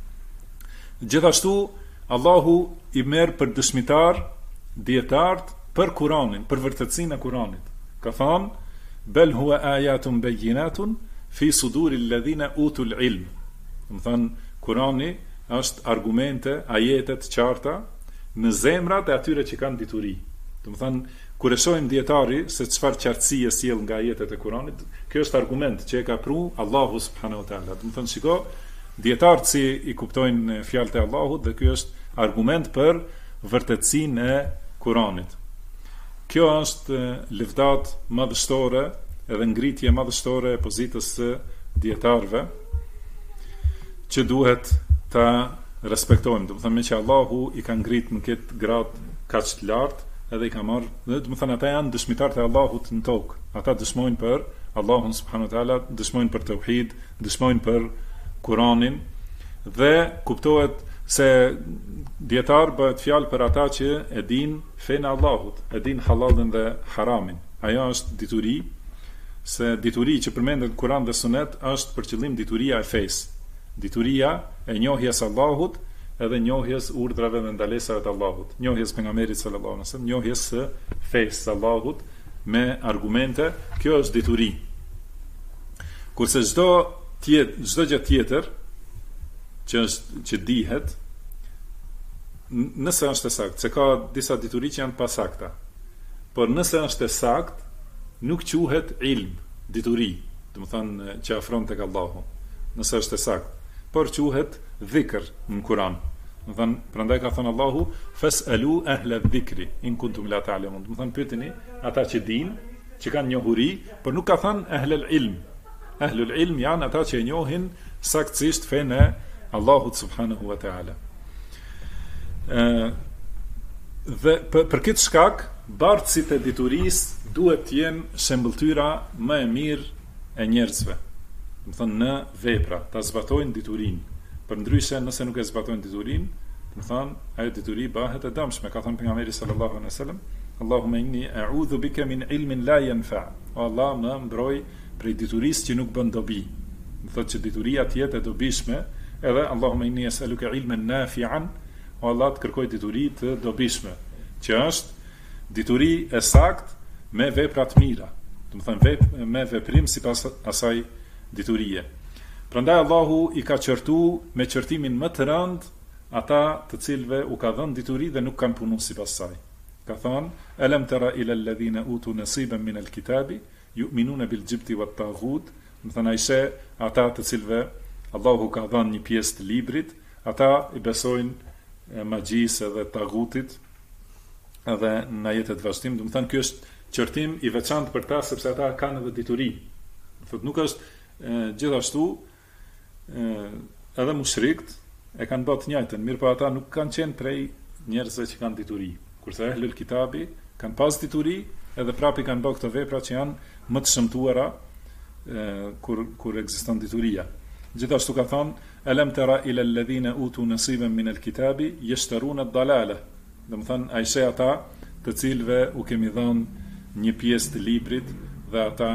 Gjithashtu Allahu i merr për dëshmitar dietarët për Kur'anin, për vërtetësinë e Kur'anit. Ka thënë bel huwa ayatun bayyinatun fi suduril ladhina utul ilm. Do të thonë Kur'ani është argumente, ajete të qarta në zemrat e atyre që kanë dituri. Do të thonë kur e shohim dietari se çfarë qartësie sjell nga ajetet e Kuranit, kjo është argument që e ka pru Allahu subhanahu wa taala. Do të thonë shiko, dietarët si i kuptojnë fjalët e Allahut dhe ky është argument për vërtetësinë e Kuranit. Kjo është lëvdat madhështore edhe ngritje madhështore e pozitës së dietarëve që duhet ta respektojmë. Do të thonë me që Allahu i ka ngrit në këtë grad kaq të lartë, edhe i ka marrë, do të thonë ata janë dëshmitarët e Allahut në tokë. Ata dëshmojnë për Allahun subhanahu wa taala, dëshmojnë për tauhid, dëshmojnë për Kur'anin dhe kuptohet se dietar bëhet fjalë për ata që e din fenë e Allahut, e din halalin dhe haramin. Ajo është dituri, se dituri që përmendet në Kur'an dhe Sunet është për qëllim dituria e fesë. Dituria e njohjes Allahut edhe njohjes urdhrave dhe ndalesave të Allahut, njohjes pejgamberit sallallahu alaihi wasallam, njohjes së fesë së Allahut me argumente. Kjo është dituri. Kurse çdo gjë tjetër që dihet, nëse është e saktë, se ka disa dituri që janë pasakta, por nëse është e saktë, nuk quhet ilm, dituri, do të thonë që afron tek Allahu, nëse është e saktë, por quhet dhikr në Kur'an. Do të thonë, prandaj ka thënë Allahu fasalu ahla dhikri in kuntum la ta'lamun. Do të thonë pyeteni ata që dinë, që kanë njohuri, por nuk ka thënë ahlul ilm. Ahlul ilm janë ata që e njohin saktësisht fenë e Allahut subhanahu wa ta'ala. Dhe për këtë shkak, bartësit e diturisë duhet të jenë shembulltyra më e mirë e njerëzve. Do të thonë në vepra, ta zbatojnë diturinë. Përndryshe nëse nuk e zbatojnë diturinë, do të thonë ajo dituri bëhet e dëmshme. Ka thënë pejgamberi sallallahu alaihi wasallam, Allahumma inni a'udhu bika min ilmin la yanfa. O Allah, më mbroj prej diturisë që nuk bën dobi. Do thotë që dituria të jetë e dobishme, edhe Allahumma inni as'aluka ilman nafi'an. O Allah, të kërkoj dituri të dobishme, që është dituri e saktë me vepra të mira. Do të thonë me veprim sipas asaj diturie. Prandaj Allahu i ka qërtu me qërtimin më të rëndë ata të cilëve u ka dhënë dituri dhe nuk kanë punu sipas saj. Ka thënë: "Alam tara ila alladhina utu nasiban min alkitabi yu'minuna bil jibti wat taghut." Do të thonë ata të cilëve Allahu ka dhënë një pjesë të librit, ata i besojnë magjisë dhe taghutit, edhe në ajetet vazhdim. Do të thonë ky është qërtim i veçantë për ta sepse ata kanë edhe dituri. Do thotë nuk është gjithashtu edhe mushrikët e kanë bërë të njëjtën, mirë po ata nuk kanë qenë prej njerëzve që kanë dituri. Kurse ehlul kitabi kanë pas dituri edhe prapi kanë bërë këto vepra që janë më të shëmtuara kur ekziston dituria. Gjithashtu ka thonë: "Alam tara ila alladhina utu nasiban min alkitabi yashtaruna ad-dalala." Do të thonë ai ata të cilëve u kemi dhënë një pjesë të librit dhe ata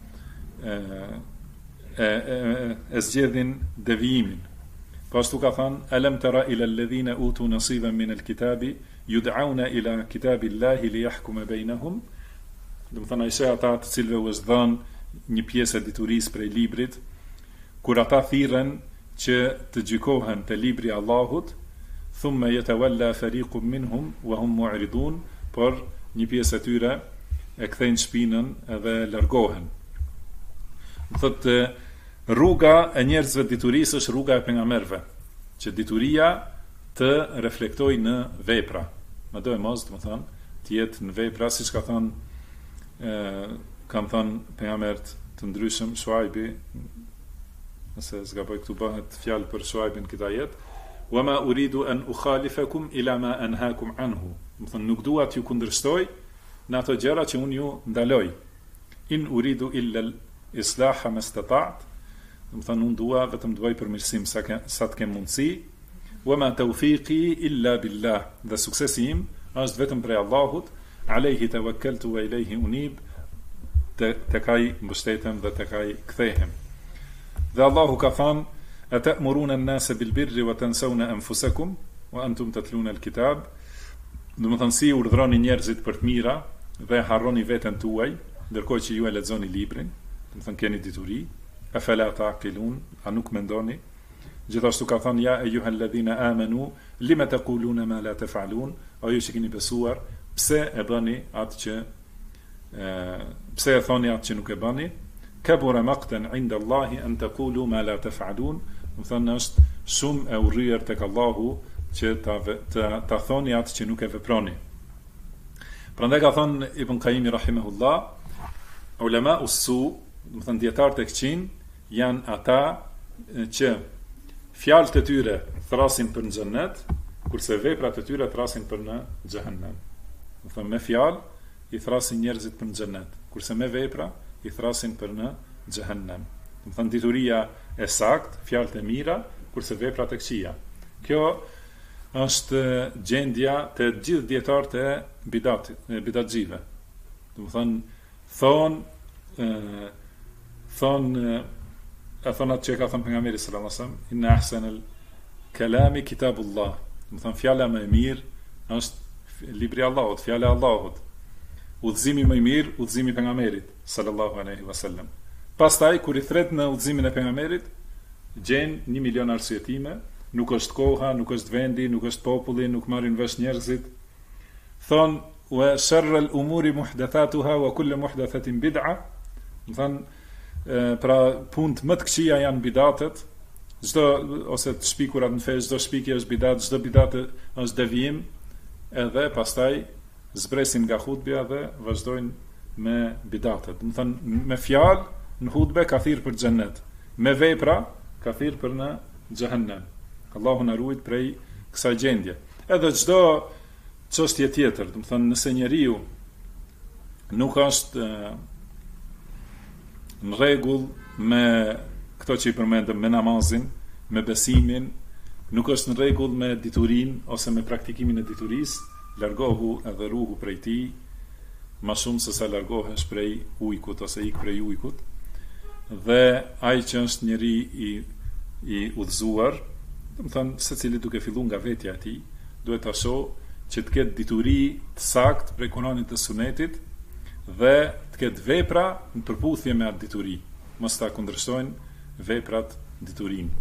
e zgjedhin devijimin. Pastu ka thënë: "Alam tara ila alladhina utu nasiban min alkitabi yud'auna ila kitabillahi liyahkuma bainahum." Do të thonë ai ata të cilëve u është dhënë një pjesë e diturisë prej librit, kur ata thirren që të gjykohen te libri i Allahut, thumma yatawalla fariqun minhum wa hum mu'ridun, por një pjesë e tyre e kthejnë shpinën edhe largohen. Thotë rruga e njerëzve diturisë është rruga e pejgamberëve, që dituria të reflektojë në vepra. Madje mos, do të thonë, të jetë në vepra, siç ka thënë kanë thënë pejgamberët të ndryshëm. Shuaibi, nëse zgaboj këtu bëhet fjalë për Shuaibin këtë ajet: "Wa ma uridu an ukhalifakum ila ma anhaakum anhu." Do të thonë nuk dua t'ju kundërshtoj në ato gjëra që unë ju ndaloj. "In uridu illa al-islaha mastata'tu." Do të thonë unë dua vetëm të bëj përmirësim sa të kem mundësi. "Wa ma tawfiqi illa billah." Dhe suksesi im është vetëm prej Allahut. "Alayhi tawakkaltu wa ilayhi unib." Tek ai mbështetem dhe tek ai kthehem. Dhe Allahu ka thënë: "Atamuruna an-nasa bil birri wa tansawna anfusakum wa antum tatluna al-kitab." domethënë si urdhroni njerëzit për të mira dhe harroni veten tuaj, ndërkohë që ju e lexoni librin, domethënë keni dituri, afala taqilun, a nuk mendoni? Gjithashtu ka thënë ja ejuhalladhina amanu lima taquluna ma la taf'alun, o ju që keni besuar, pse e bëni atë që pse e thoni atë që nuk e bëni? Kabura maqtan 'inda Allahi an taqulu ma la taf'alun, do thënë është shumë e urryer tek Allahu që ta thoni atë që nuk e veproni. Prandaj ka thënë Ibn Qayyim rahimahullah, ulama us-su, do thënë dietarët e këqij janë ata që fjalët e tyre thrasin për në xhennet, kurse veprat e tyre thrasin për në xhehenem. Do thënë me fjalë i thrasin njerëzit për në xhennet, kurse me vepra i thrasin për në xhehenem. Do thënë dituria e saktë, fjalët e mira, kurse veprat e këqija. Kjo është gjendja të gjithë dietarët e bidatxive. Do thënë e thonë atë që ka thënë pejgamberi sallallahu alajhi wasallam, inna ahsanal kalami kitabullah. Do thënë fjala më e mirë është libri i Allahut, fjala e Allahut. Udhëzimi më i mirë, udhëzimi i pejgamberit sallallahu alaihi wasallam. Pastaj kur i thret në udhëzimin e pejgamberit, gjen 1 milion arsyetime, nuk është koha, nuk është vendi, nuk është populli, nuk marrin vesh njerëzit. Thon wa sharral umuri muhdathatuha wa kullu muhdathatin bid'a. Do thënë pra punë më të këqija janë bidatet, çdo ose të shpikurat në fe, çdo shpikje është bidat, çdo bidat është devijim, edhe pastaj zbresin nga hutbja dhe vazhdojnë me bidatet. Do thënë me fjalë në hutbe ka thirr për xhennet, me vepra ka thirr për në xhehenem. Allahu na ruaj prej kësaj gjendje. Edhe çdo çështje tjetër, do thënë nëse njeriu nuk është në rregull me këto që i përmendëm, me namazin, me besimin, nuk është në rregull me diturinë ose me praktikimin e diturisë, largohu edhe ruhu prej tij, më shumë se sa largohesh prej ujkut ose ik prej ujkut. Dhe ai që është njeri i udhëzuar, do të thënë secili duke filluar nga vetja e tij, duhet ta shohë që të ketë dituri të saktë prej Kuranit të Sunetit dhe të ketë vepra në përputhje me atë dituri, mos ta kundërshtojnë veprat diturinë.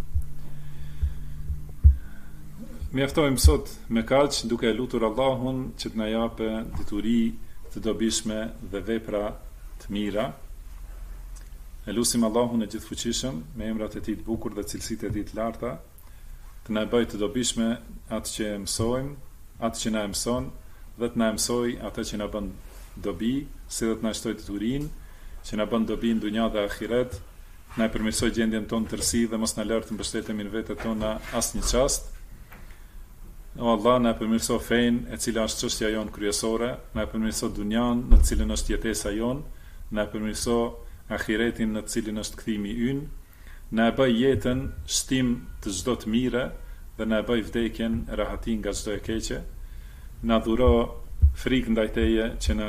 Mjaftojmë sot me kaq, duke lutur Allahun që të na japë dituri të dobishme dhe vepra të mira. E lutim Allahun e gjithfuqishëm me emrat e tij të bukur dhe cilësitë e tij të larta, të na bëjë të dobishme atë që mësojmë, atë që na mëson, dhe të na mësoj atë që na bën dobi, si dhe të na shtoj diturinë, që na bën dobi në dunja dhe ahiret, na e përmirësoj gjendjen tonë tërësi dhe mos na lër të mbështetemi në vetet tona asnjë çast. O Allah, na përmirëso fenë e cila është çështja jonë kryesore, na përmirëso dunjan në të cilën është jetesa jonë, na përmirëso ahiretin në të cilin është kthimi ynë, na e bëj jetën shtim të çdo të mire dhe na e bëj vdekjen rahatin nga çdo e keqe. Na dhuro frikë ndaj teje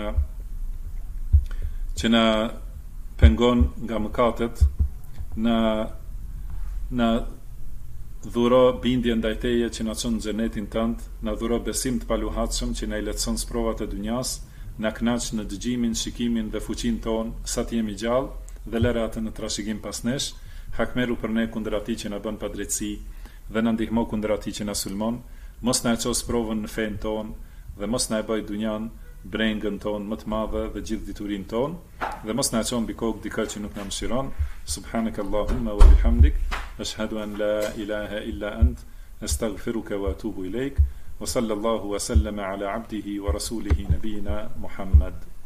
që na pengon nga mëkatet, na dhuro bindje ndaj teje që na çon në xhenetin tënd, na dhuro besim të paluhatshëm që na i lehtëson sprovat e dunjas, na kënaq në dëgjimin, shikimin dhe fuqinë ton sa të jemi gjallë dhe lëre atë në trashëgim pas nesh. Hakmeru për ne kundër atij që na bën padrejtësi dhe na ndihmo kundër atij që na sulmon. Mos na e ços provën në fen ton dhe mos na e bëj dunjan brengën ton më të madhe dhe gjithë diturinë ton, dhe mos na e çon mbi kokë dikë që nuk na mëshiron. Subhanakallahumma wa bihamdik, ashhadu an la ilaha illa ant, astaghfiruka wa atubu ilaik. Wa sallallahu wa sallama ala abdihi wa rasulihi nabiyina Muhammad.